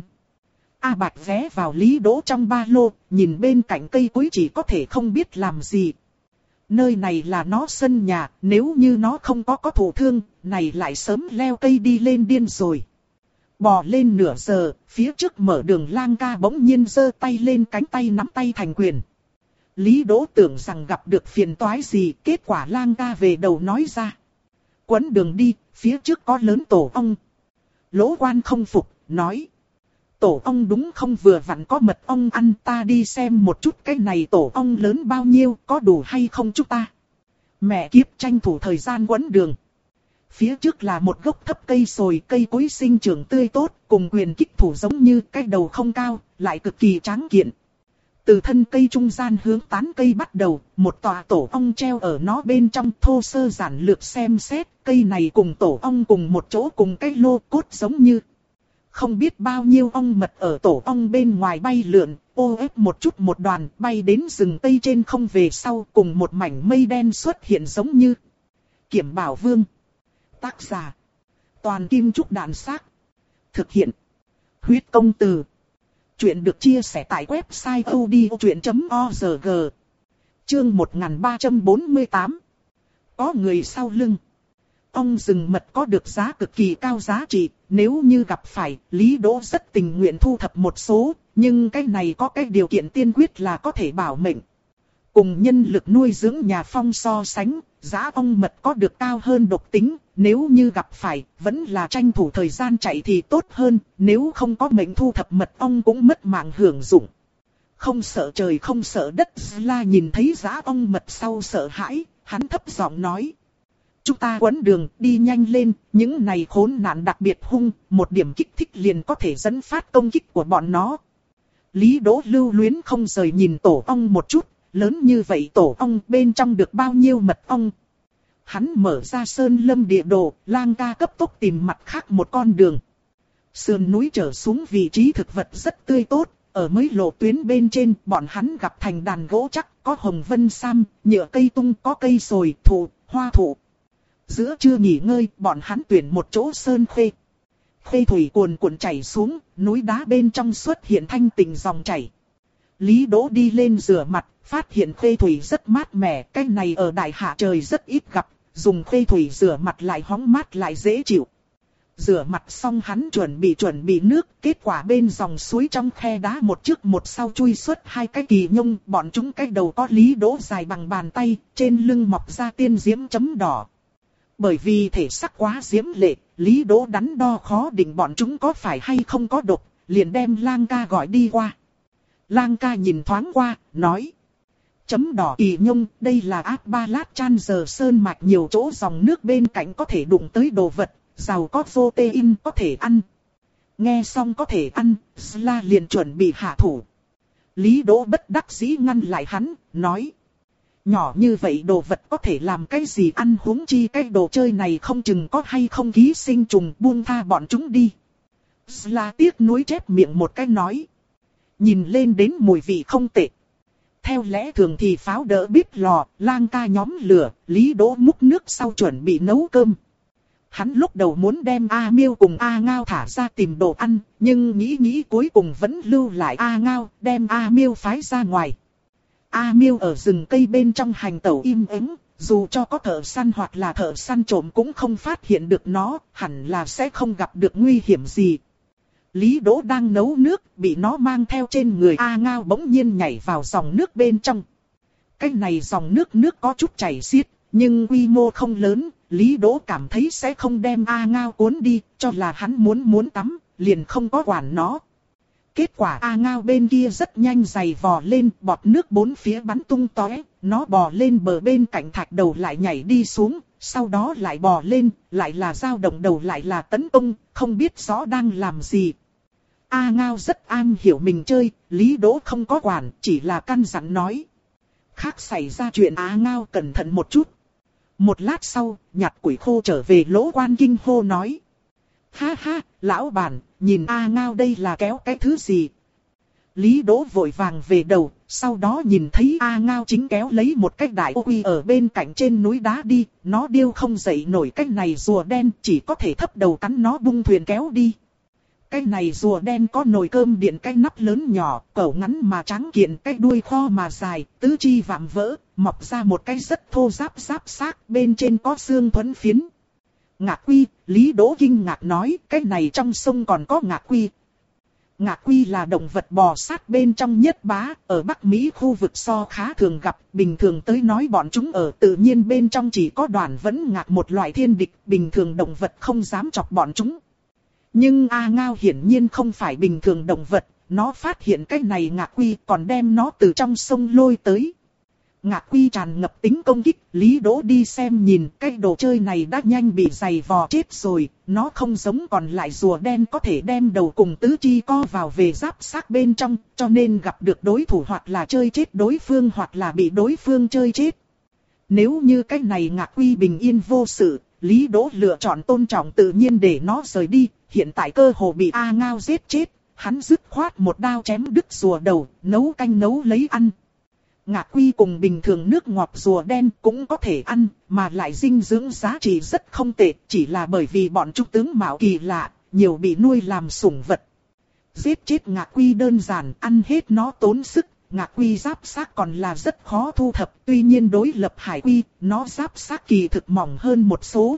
A Bạch ghé vào Lý Đỗ trong ba lô, nhìn bên cạnh cây cối chỉ có thể không biết làm gì. Nơi này là nó sân nhà, nếu như nó không có có thụ thương, này lại sớm leo cây đi lên điên rồi. Bò lên nửa giờ, phía trước mở đường Lang ca bỗng nhiên giơ tay lên, cánh tay nắm tay thành quyền. Lý Đỗ tưởng rằng gặp được phiền toái gì, kết quả Lang ca về đầu nói ra. Quấn đường đi, phía trước có lớn tổ ong. Lỗ Quan không phục, nói. Tổ ong đúng không, vừa vặn có mật ong ăn, ta đi xem một chút cái này tổ ong lớn bao nhiêu, có đủ hay không chúng ta. Mẹ kiếp, tranh thủ thời gian quấn đường. Phía trước là một gốc thấp cây sồi, cây cối sinh trưởng tươi tốt, cùng quyền kích thủ giống như cái đầu không cao, lại cực kỳ tráng kiện. Từ thân cây trung gian hướng tán cây bắt đầu, một tòa tổ ong treo ở nó bên trong, thô sơ giản lược xem xét, cây này cùng tổ ong cùng một chỗ cùng cái lô cốt giống như. Không biết bao nhiêu ong mật ở tổ ong bên ngoài bay lượn, ô ép một chút một đoàn bay đến rừng tây trên không về sau cùng một mảnh mây đen xuất hiện giống như Kiểm Bảo Vương. Tác giả Toàn Kim Trúc Đàn Xác. Thực hiện Huyết Công Từ. Chuyện được chia sẻ tại website odchuyện chấm org. Chương một nghìn ba trăm bốn mươi tám. Có người sau lưng. Ong rừng mật có được giá cực kỳ cao giá trị, nếu như gặp phải, Lý Đỗ rất tình nguyện thu thập một số, nhưng cái này có cái điều kiện tiên quyết là có thể bảo mệnh. Cùng nhân lực nuôi dưỡng nhà phong so sánh, giá ong mật có được cao hơn độc tính, nếu như gặp phải, vẫn là tranh thủ thời gian chạy thì tốt hơn, nếu không có mệnh thu thập mật ong cũng mất mạng hưởng dụng. Không sợ trời không sợ đất, La nhìn thấy giá ong mật sau sợ hãi, hắn thấp giọng nói. Chúng ta quấn đường, đi nhanh lên, những này khốn nạn đặc biệt hung, một điểm kích thích liền có thể dẫn phát công kích của bọn nó. Lý Đỗ lưu luyến không rời nhìn tổ ong một chút, lớn như vậy tổ ong bên trong được bao nhiêu mật ong. Hắn mở ra sơn lâm địa đồ, Lang ca cấp tốc tìm mặt khác một con đường. Sườn núi trở xuống vị trí thực vật rất tươi tốt, ở mấy lộ tuyến bên trên bọn hắn gặp thành đàn gỗ chắc, có hồng vân sam, nhựa cây tung, có cây sồi, thụ, hoa thụ. Giữa trưa nghỉ ngơi, bọn hắn tuyển một chỗ sơn khê. Khê thủy cuồn cuộn chảy xuống, núi đá bên trong xuất hiện thanh tịnh dòng chảy. Lý Đỗ đi lên rửa mặt, phát hiện khê thủy rất mát mẻ, cái này ở đại hạ trời rất ít gặp, dùng khê thủy rửa mặt lại hóng mát lại dễ chịu. Rửa mặt xong hắn chuẩn bị chuẩn bị nước, kết quả bên dòng suối trong khe đá một trước một sau chui xuất hai cái kỳ nhung, bọn chúng cái đầu có Lý Đỗ dài bằng bàn tay, trên lưng mọc ra tiên diễm chấm đỏ. Bởi vì thể sắc quá diễm lệ, Lý Đỗ đắn đo khó định bọn chúng có phải hay không có độc, liền đem Lang ca gọi đi qua. Lang ca nhìn thoáng qua, nói. Chấm đỏ kỳ nhung, đây là ác ba lát chan giờ sơn mạch nhiều chỗ dòng nước bên cạnh có thể đụng tới đồ vật, giàu có protein có thể ăn. Nghe xong có thể ăn, La liền chuẩn bị hạ thủ. Lý Đỗ bất đắc dĩ ngăn lại hắn, nói. Nhỏ như vậy đồ vật có thể làm cái gì ăn, huống chi cái đồ chơi này không chừng có hay không ký sinh trùng, buông tha bọn chúng đi. La tiếc nuối chép miệng một cái nói. Nhìn lên đến mùi vị không tệ. Theo lẽ thường thì pháo đỡ bếp lò, Lang ca nhóm lửa, Lý Đỗ múc nước sau chuẩn bị nấu cơm. Hắn lúc đầu muốn đem A Miêu cùng A Ngao thả ra tìm đồ ăn, nhưng nghĩ nghĩ cuối cùng vẫn lưu lại A Ngao, đem A Miêu phái ra ngoài. A Miêu ở rừng cây bên trong hành tẩu im ắng, dù cho có thợ săn hoặc là thợ săn trộm cũng không phát hiện được nó, hẳn là sẽ không gặp được nguy hiểm gì. Lý Đỗ đang nấu nước, bị nó mang theo trên người A Ngao bỗng nhiên nhảy vào dòng nước bên trong. Cái này dòng nước nước có chút chảy xiết, nhưng quy mô không lớn, Lý Đỗ cảm thấy sẽ không đem A Ngao cuốn đi, cho là hắn muốn muốn tắm, liền không có quản nó. Kết quả A Ngao bên kia rất nhanh giày vò lên, bọt nước bốn phía bắn tung tóe, nó bò lên bờ bên cạnh thạch đầu lại nhảy đi xuống, sau đó lại bò lên, lại là dao động đầu lại là tấn công, không biết rõ đang làm gì. A Ngao rất am hiểu mình chơi, Lý Đỗ không có quản, chỉ là căn dặn nói. Khác xảy ra chuyện A Ngao cẩn thận một chút. Một lát sau, nhặt củi khô trở về Lỗ Quan kinh hô nói. Ha ha, lão bản, nhìn A Ngao đây là kéo cái thứ gì? Lý Đỗ vội vàng về đầu, sau đó nhìn thấy A Ngao chính kéo lấy một cái đại ô quy ở bên cạnh trên núi đá đi, nó điêu không dậy nổi cái này rùa đen, chỉ có thể thấp đầu cắn nó bung thuyền kéo đi. Cái này rùa đen có nồi cơm điện, cái nắp lớn nhỏ, cẩu ngắn mà trắng kiện, cái đuôi kho mà dài, tứ chi vạm vỡ, mọc ra một cái rất thô ráp ráp xác, bên trên có xương thuẫn phiến. Ngạc quy, Lý Đỗ kinh ngạc nói, cái này trong sông còn có ngạc quy. Ngạc quy là động vật bò sát bên trong nhất bá, ở Bắc Mỹ khu vực so khá thường gặp, bình thường tới nói bọn chúng ở tự nhiên bên trong chỉ có đoàn vẫn ngạc một loại thiên địch, bình thường động vật không dám chọc bọn chúng. Nhưng A Ngao hiển nhiên không phải bình thường động vật, nó phát hiện cái này ngạc quy còn đem nó từ trong sông lôi tới. Ngạc quy tràn ngập tính công kích, Lý Đỗ đi xem nhìn, cái đồ chơi này đã nhanh bị giày vò chết rồi, nó không giống còn lại rùa đen có thể đem đầu cùng tứ chi co vào về giáp xác bên trong, cho nên gặp được đối thủ hoặc là chơi chết đối phương hoặc là bị đối phương chơi chết. Nếu như cái này ngạc quy bình yên vô sự, Lý Đỗ lựa chọn tôn trọng tự nhiên để nó rời đi, hiện tại cơ hồ bị A Ngao giết chết, hắn dứt khoát một đao chém đứt rùa đầu, nấu canh nấu lấy ăn. Ngạc Quy cùng bình thường nước ngọt rùa đen cũng có thể ăn, mà lại dinh dưỡng giá trị rất không tệ, chỉ là bởi vì bọn trung tướng mạo kỳ lạ, nhiều bị nuôi làm sủng vật. Giết chết Ngạc Quy đơn giản, ăn hết nó tốn sức, Ngạc Quy giáp xác còn là rất khó thu thập, tuy nhiên đối lập Hải Quy, nó giáp xác kỳ thực mỏng hơn một số.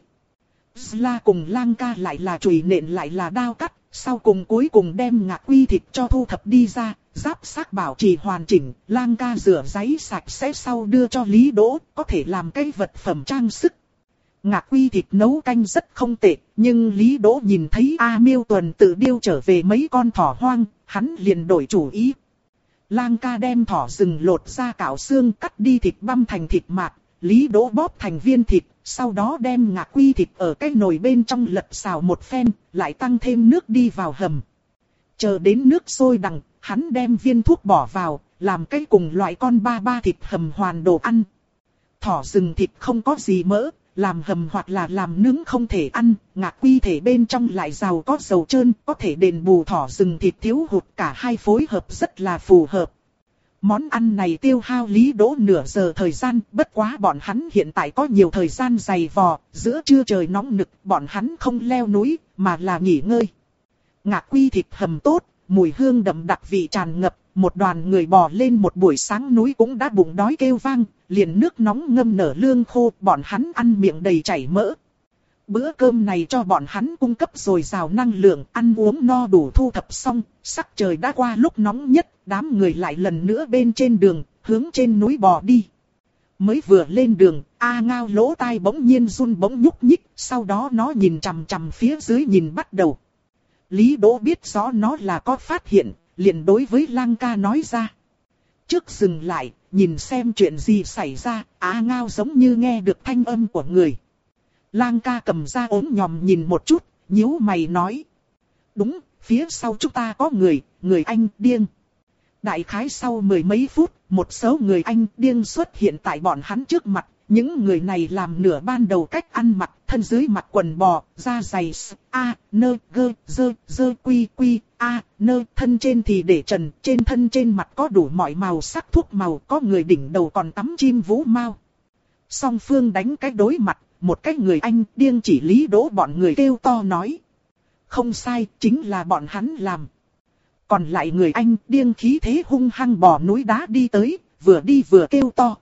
Sla cùng Lang Ca lại là chùy nện lại là đao cắt, sau cùng cuối cùng đem Ngạc Quy thịt cho thu thập đi ra, giáp xác bảo trì hoàn chỉnh, Lang Ca rửa giấy sạch sẽ sau đưa cho Lý Đỗ, có thể làm cái vật phẩm trang sức. Ngạc Quy thịt nấu canh rất không tệ, nhưng Lý Đỗ nhìn thấy A Miêu Tuần tự điêu trở về mấy con thỏ hoang, hắn liền đổi chủ ý. Lang Ca đem thỏ rừng lột ra cạo xương cắt đi thịt băm thành thịt mạt, Lý Đỗ bóp thành viên thịt, sau đó đem Ngạc Quy thịt ở cái nồi bên trong lật xào một phen, lại tăng thêm nước đi vào hầm. Chờ đến nước sôi đằng, hắn đem viên thuốc bỏ vào, làm cái cùng loại con ba ba thịt hầm hoàn đồ ăn. Thỏ rừng thịt không có gì mỡ, làm hầm hoặc là làm nướng không thể ăn, Ngạc Quy thể bên trong lại giàu có dầu trơn, có thể đền bù thỏ rừng thịt thiếu hụt, cả hai phối hợp rất là phù hợp. Món ăn này tiêu hao Lý Đỗ nửa giờ thời gian, bất quá bọn hắn hiện tại có nhiều thời gian dày vò, giữa trưa trời nóng nực, bọn hắn không leo núi, mà là nghỉ ngơi. Ngạc Quy thịt hầm tốt, mùi hương đậm đặc vị tràn ngập, một đoàn người bò lên một buổi sáng núi cũng đã bụng đói kêu vang, liền nước nóng ngâm nở lương khô, bọn hắn ăn miệng đầy chảy mỡ. Bữa cơm này cho bọn hắn cung cấp dồi dào năng lượng, ăn uống no đủ thu thập xong, sắc trời đã qua lúc nóng nhất, đám người lại lần nữa bên trên đường, hướng trên núi bò đi. Mới vừa lên đường, A Ngao lỗ tai bỗng nhiên run bỗng nhúc nhích, sau đó nó nhìn chằm chằm phía dưới nhìn bắt đầu. Lý Đỗ biết rõ nó là có phát hiện, liền đối với Lang Ca nói ra. Trước dừng lại, nhìn xem chuyện gì xảy ra, A Ngao giống như nghe được thanh âm của người. Lang Ca cầm ra ốm nhòm nhìn một chút, nhíu mày nói. Đúng, phía sau chúng ta có người, người Anh điên. Đại khái sau mười mấy phút, một số người Anh điên xuất hiện tại bọn hắn trước mặt. Những người này làm nửa ban đầu cách ăn mặc, thân dưới mặc quần bò, da dày a, nơ, gơ, dơ, dơ, quy, quy, a, nơ, thân trên thì để trần, trên thân trên mặt có đủ mọi màu sắc thuốc màu, có người đỉnh đầu còn tắm chim vũ mao. Song phương đánh cái đối mặt, một cái người Anh điên chỉ Lý Đỗ, bọn người kêu to nói. Không sai, chính là bọn hắn làm. Còn lại người Anh điên khí thế hung hăng bò núi đá đi tới, vừa đi vừa kêu to.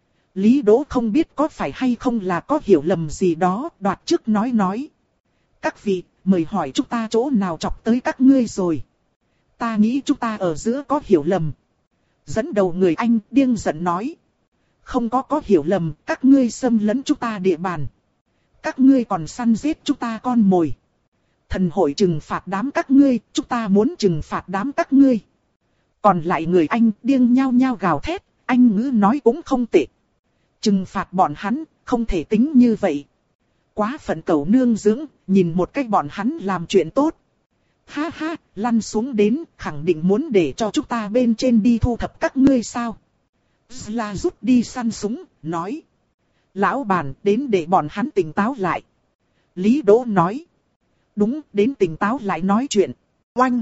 Lý Đỗ không biết có phải hay không là có hiểu lầm gì đó, đoạt trước nói nói. Các vị, mời hỏi chúng ta chỗ nào chọc tới các ngươi rồi. Ta nghĩ chúng ta ở giữa có hiểu lầm. Dẫn đầu người Anh điên giận nói. Không có có hiểu lầm, các ngươi xâm lấn chúng ta địa bàn. Các ngươi còn săn giết chúng ta con mồi. Thần hội trừng phạt đám các ngươi, chúng ta muốn trừng phạt đám các ngươi. Còn lại người Anh điên nhao nhao gào thét, Anh ngữ nói cũng không tệ. Trừng phạt bọn hắn, không thể tính như vậy. Quá phận cẩu nương dưỡng, nhìn một cách bọn hắn làm chuyện tốt. Ha ha, lăn xuống đến, khẳng định muốn để cho chúng ta bên trên đi thu thập các ngươi sao. Sla rút đi săn súng, nói. Lão bản, đến để bọn hắn tỉnh táo lại. Lý Đỗ nói. Đúng, đến tỉnh táo lại nói chuyện. Oanh.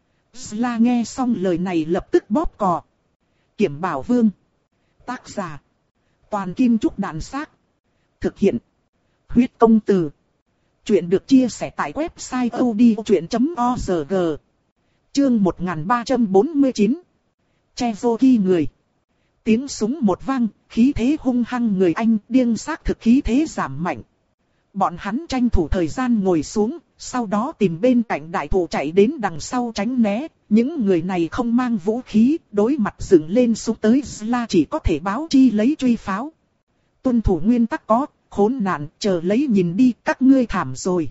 Sla nghe xong lời này lập tức bóp cò. Kiểm Bảo Vương. Tác giả. Toàn Kim Trúc Đạn Xác. Thực hiện. Huyết Công Từ. Chuyện được chia sẻ tại website odchuyện chấm org. Chương một nghìn ba trăm bốn mươi chín. Che vô ki người. Tiếng súng một vang, khí thế hung hăng người Anh điên xác thực khí thế giảm mạnh. Bọn hắn tranh thủ thời gian ngồi xuống, sau đó tìm bên cạnh đại thụ chạy đến đằng sau tránh né. Những người này không mang vũ khí, đối mặt dựng lên súng tới Sla chỉ có thể báo chi lấy truy pháo. Tuân thủ nguyên tắc có, khốn nạn, chờ lấy nhìn đi, các ngươi thảm rồi.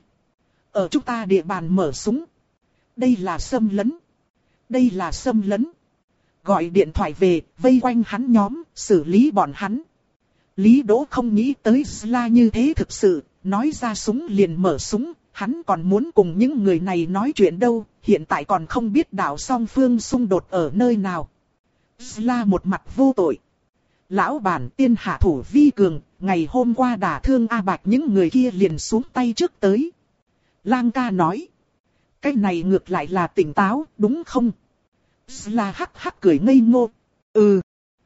Ở chúng ta địa bàn mở súng. Đây là xâm lấn. Đây là xâm lấn. Gọi điện thoại về, vây quanh hắn nhóm, xử lý bọn hắn. Lý Đỗ không nghĩ tới Sla như thế thực sự, nói ra súng liền mở súng, hắn còn muốn cùng những người này nói chuyện đâu, hiện tại còn không biết đạo song phương xung đột ở nơi nào. Sla một mặt vô tội. Lão bản tiên hạ thủ vi cường, ngày hôm qua đả thương A Bạch những người kia liền xuống tay trước tới. Lang Ca nói. cái này ngược lại là tỉnh táo, đúng không? Là hắc hắc cười ngây ngô. Ừ.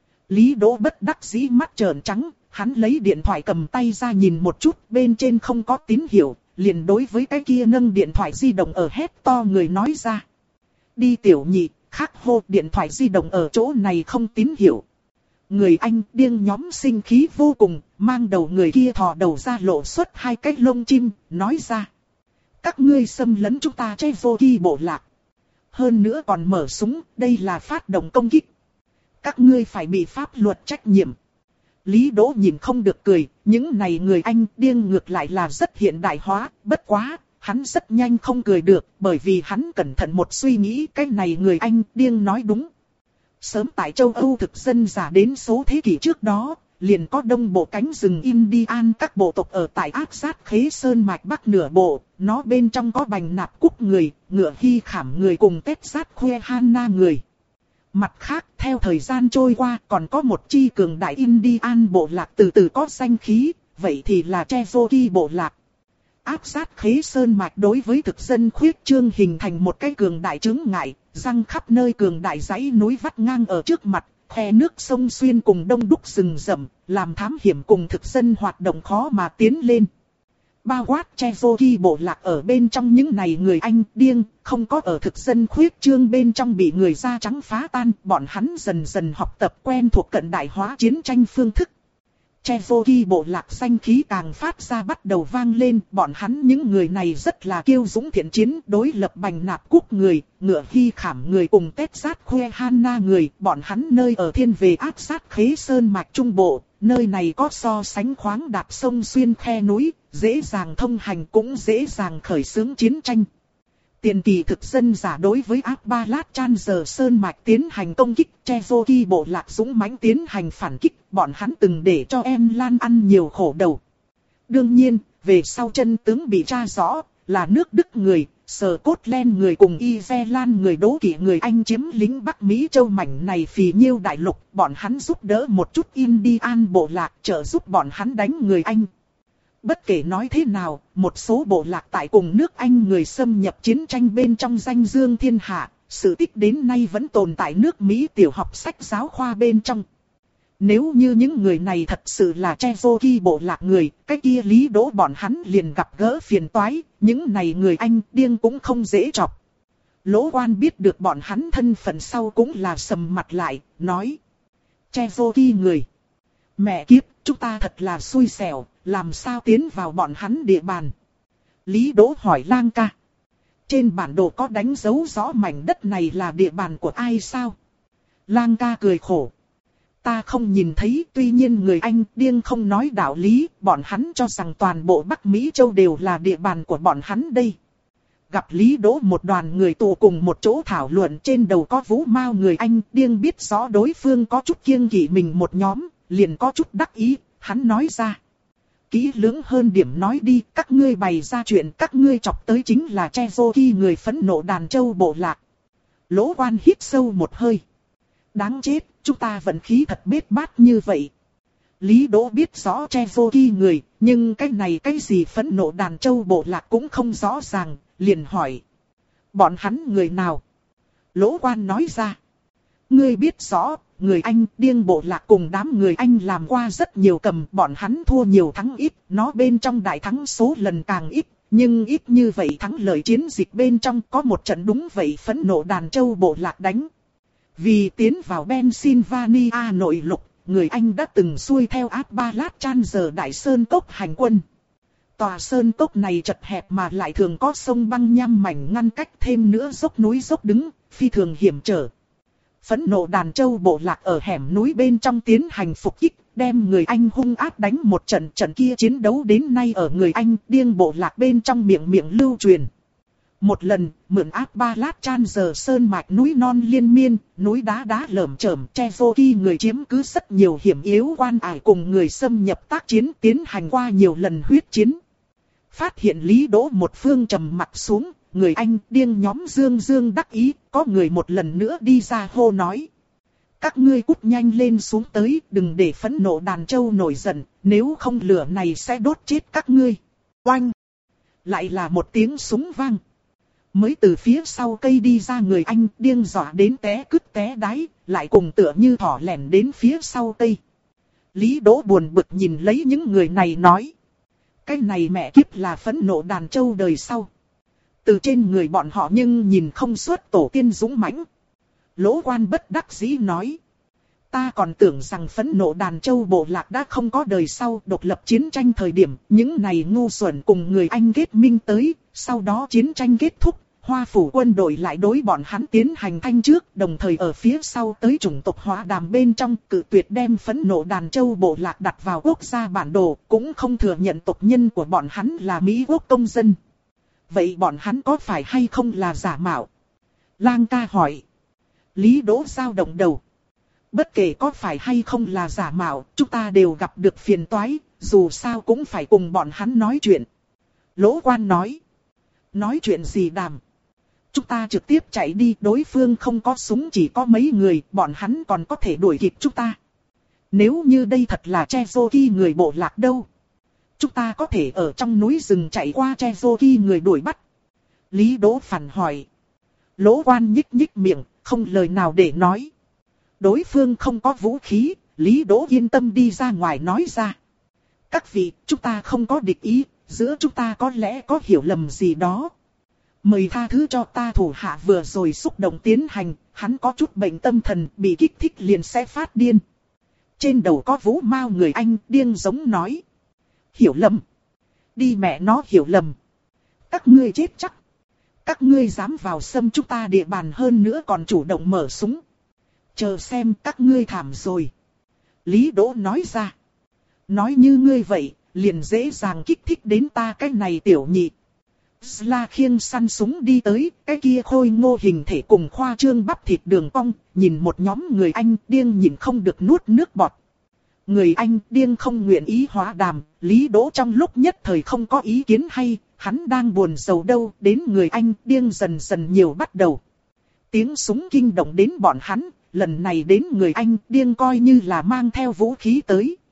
Lý Đỗ bất đắc dĩ mắt trợn trắng, hắn lấy điện thoại cầm tay ra nhìn một chút, bên trên không có tín hiệu, liền đối với cái kia nâng điện thoại di động ở hét to người nói ra. Đi tiểu nhị, khắc hô điện thoại di động ở chỗ này không tín hiệu. Người Anh điên nhóm sinh khí vô cùng, mang đầu người kia thò đầu ra lộ xuất hai cái lông chim, nói ra. Các ngươi xâm lấn chúng ta che vô kỳ bộ lạc. Hơn nữa còn mở súng, đây là phát động công kích. Các ngươi phải bị pháp luật trách nhiệm. Lý Đỗ nhìn không được cười, những này người Anh điên ngược lại là rất hiện đại hóa, bất quá, hắn rất nhanh không cười được, bởi vì hắn cẩn thận một suy nghĩ cái này người Anh điên nói đúng. Sớm tại châu Âu thực dân giả đến số thế kỷ trước đó, liền có đông bộ cánh rừng Indian các bộ tộc ở tại áp sát khế sơn mạch bắc nửa bộ, nó bên trong có bành nạp cúc người, ngựa hy khảm người cùng tết sát khoe Hanna người. Mặt khác, theo thời gian trôi qua còn có một chi cường đại Indian bộ lạc từ từ có danh khí, vậy thì là Cherokee bộ lạc. Áp sát khế sơn mạch đối với thực dân khuyết trương hình thành một cái cường đại chứng ngại, răng khắp nơi cường đại dãy núi vắt ngang ở trước mặt, khe nước sông xuyên cùng đông đúc rừng rậm, làm thám hiểm cùng thực dân hoạt động khó mà tiến lên. Bao quát Cherokee bộ lạc ở bên trong những này người Anh điên, không có ở thực dân khuyết trương bên trong bị người da trắng phá tan, bọn hắn dần dần học tập quen thuộc cận đại hóa chiến tranh phương thức. Cherokee bộ lạc danh khí càng phát ra bắt đầu vang lên, bọn hắn những người này rất là kiêu dũng thiện chiến, đối lập bành nạp cúc người, ngựa hy khảm người cùng tết sát khoe Hanna người, bọn hắn nơi ở thiên về áp sát khế sơn mạch trung bộ, nơi này có so sánh khoáng đạp sông xuyên khe núi, dễ dàng thông hành cũng dễ dàng khởi xướng chiến tranh. Tiền kỳ thực dân giả đối với Appalachian sơn mạch tiến hành công kích, Cherokee bộ lạc dũng mãnh tiến hành phản kích, bọn hắn từng để cho em Lan ăn nhiều khổ đầu. Đương nhiên, về sau chân tướng bị tra rõ, là nước Đức người, Scotland người cùng Ireland người đố kỵ người Anh chiếm lính Bắc Mỹ châu mảnh này phì nhiêu đại lục, bọn hắn giúp đỡ một chút Indian bộ lạc trợ giúp bọn hắn đánh người Anh. Bất kể nói thế nào, một số bộ lạc tại cùng nước Anh người xâm nhập chiến tranh bên trong danh dương thiên hạ, sự tích đến nay vẫn tồn tại nước Mỹ tiểu học sách giáo khoa bên trong. Nếu như những người này thật sự là Cherokee bộ lạc người, cái kia Lý Đỗ bọn hắn liền gặp gỡ phiền toái, những này người Anh điên cũng không dễ chọc. Lỗ Quan biết được bọn hắn thân phận sau cũng là sầm mặt lại, nói. Cherokee người. Mẹ kiếp, chúng ta thật là xui xẻo, làm sao tiến vào bọn hắn địa bàn? Lý Đỗ hỏi Lang ca. Trên bản đồ có đánh dấu rõ mảnh đất này là địa bàn của ai sao? Lang ca cười khổ. Ta không nhìn thấy, tuy nhiên người Anh điên không nói đạo lý, bọn hắn cho rằng toàn bộ Bắc Mỹ châu đều là địa bàn của bọn hắn đây. Gặp Lý Đỗ một đoàn người tụ cùng một chỗ thảo luận, trên đầu có vũ mao người Anh điên biết rõ đối phương có chút kiêng kỵ mình một nhóm, liền có chút đắc ý, hắn nói ra. Kỹ lưỡng hơn điểm nói đi, các ngươi bày ra chuyện các ngươi chọc tới chính là Cherokee người phẫn nộ đàn châu bộ lạc. Lỗ Quan hít sâu một hơi. Đáng chết, chúng ta vận khí thật bết bát như vậy. Lý Đỗ biết rõ Cherokee người, nhưng cái này cái gì phẫn nộ đàn châu bộ lạc cũng không rõ ràng, liền hỏi. Bọn hắn người nào? Lỗ Quan nói ra. Ngươi biết rõ, người Anh điên bộ lạc cùng đám người Anh làm qua rất nhiều cầm, bọn hắn thua nhiều thắng ít, nó bên trong đại thắng số lần càng ít, nhưng ít như vậy thắng lợi chiến dịch bên trong có một trận đúng vậy phẫn nộ đàn châu bộ lạc đánh. Vì tiến vào Pennsylvania nội lục, người Anh đã từng xuôi theo Appalachian giờ Đại Sơn Cốc hành quân. Tòa sơn cốc này chật hẹp mà lại thường có sông băng nham mảnh ngăn cách, thêm nữa dốc núi dốc đứng, phi thường hiểm trở. Phẫn nộ đàn châu bộ lạc ở hẻm núi bên trong tiến hành phục kích, đem người Anh hung ác đánh một trận, trận kia chiến đấu đến nay ở người Anh điên bộ lạc bên trong miệng miệng lưu truyền. Một lần, mượn Appalachian giờ sơn mạch núi non liên miên, núi đá đá lởm chởm, Cherokee người chiếm cứ rất nhiều hiểm yếu quan ải cùng người xâm nhập tác chiến, tiến hành qua nhiều lần huyết chiến. Phát hiện Lý Đỗ một phương trầm mặt xuống, người Anh điên nhóm dương dương đắc ý, có người một lần nữa đi ra hô nói. Các ngươi cút nhanh lên xuống tới, đừng để phẫn nộ đàn châu nổi giận, nếu không lửa này sẽ đốt chết các ngươi. Oanh! Lại là một tiếng súng vang. Mới từ phía sau cây đi ra người anh điên dọa đến té cứt té đáy, lại cùng tựa như thỏ lẻn đến phía sau cây. Lý Đỗ buồn bực nhìn lấy những người này nói. Cái này mẹ kiếp là phẫn nộ đàn trâu đời sau. Từ trên người bọn họ nhưng nhìn không xuất tổ tiên dũng mãnh. Lỗ Quan bất đắc dĩ nói. Ta còn tưởng rằng phẫn nộ đàn châu bộ lạc đã không có đời sau, độc lập chiến tranh thời điểm, những này ngu xuẩn cùng người Anh kết minh tới, sau đó chiến tranh kết thúc, Hoa phủ quân đội lại đối bọn hắn tiến hành thanh trước, đồng thời ở phía sau tới chủng tộc hóa đàm bên trong cự tuyệt đem phẫn nộ đàn châu bộ lạc đặt vào quốc gia bản đồ, cũng không thừa nhận tộc nhân của bọn hắn là Mỹ quốc công dân. Vậy bọn hắn có phải hay không là giả mạo? Lang ca hỏi. Lý Đỗ dao động đầu. Bất kể có phải hay không là giả mạo, chúng ta đều gặp được phiền toái, dù sao cũng phải cùng bọn hắn nói chuyện. Lỗ Quan nói. Nói chuyện gì đàm? Chúng ta trực tiếp chạy đi, đối phương không có súng chỉ có mấy người, bọn hắn còn có thể đuổi kịp chúng ta. Nếu như đây thật là Cherokee người bộ lạc đâu? Chúng ta có thể ở trong núi rừng chạy qua Cherokee người đuổi bắt. Lý Đỗ phản hỏi. Lỗ Quan nhích nhích miệng, không lời nào để nói. Đối phương không có vũ khí, Lý Đỗ yên tâm đi ra ngoài nói ra. Các vị, chúng ta không có địch ý, giữa chúng ta có lẽ có hiểu lầm gì đó. Mời tha thứ cho ta thủ hạ vừa rồi xúc động tiến hành, hắn có chút bệnh tâm thần, bị kích thích liền sẽ phát điên. Trên đầu có vũ mao người Anh điên giống nói. Hiểu lầm. Đi mẹ nó hiểu lầm. Các ngươi chết chắc. Các ngươi dám vào xâm chúng ta địa bàn hơn nữa còn chủ động mở súng. Chờ xem các ngươi thảm rồi. Lý Đỗ nói ra. Nói như ngươi vậy, liền dễ dàng kích thích đến ta cái này tiểu nhị. Sla khiêng săn súng đi tới, cái kia khôi ngô hình thể cùng khoa trương bắp thịt đường cong, nhìn một nhóm người Anh điên nhìn không được nuốt nước bọt. Người Anh điên không nguyện ý hóa đàm, Lý Đỗ trong lúc nhất thời không có ý kiến hay, hắn đang buồn rầu đâu, đến người Anh điên dần dần nhiều bắt đầu. Tiếng súng kinh động đến bọn hắn, lần này đến người Anh điên coi như là mang theo vũ khí tới.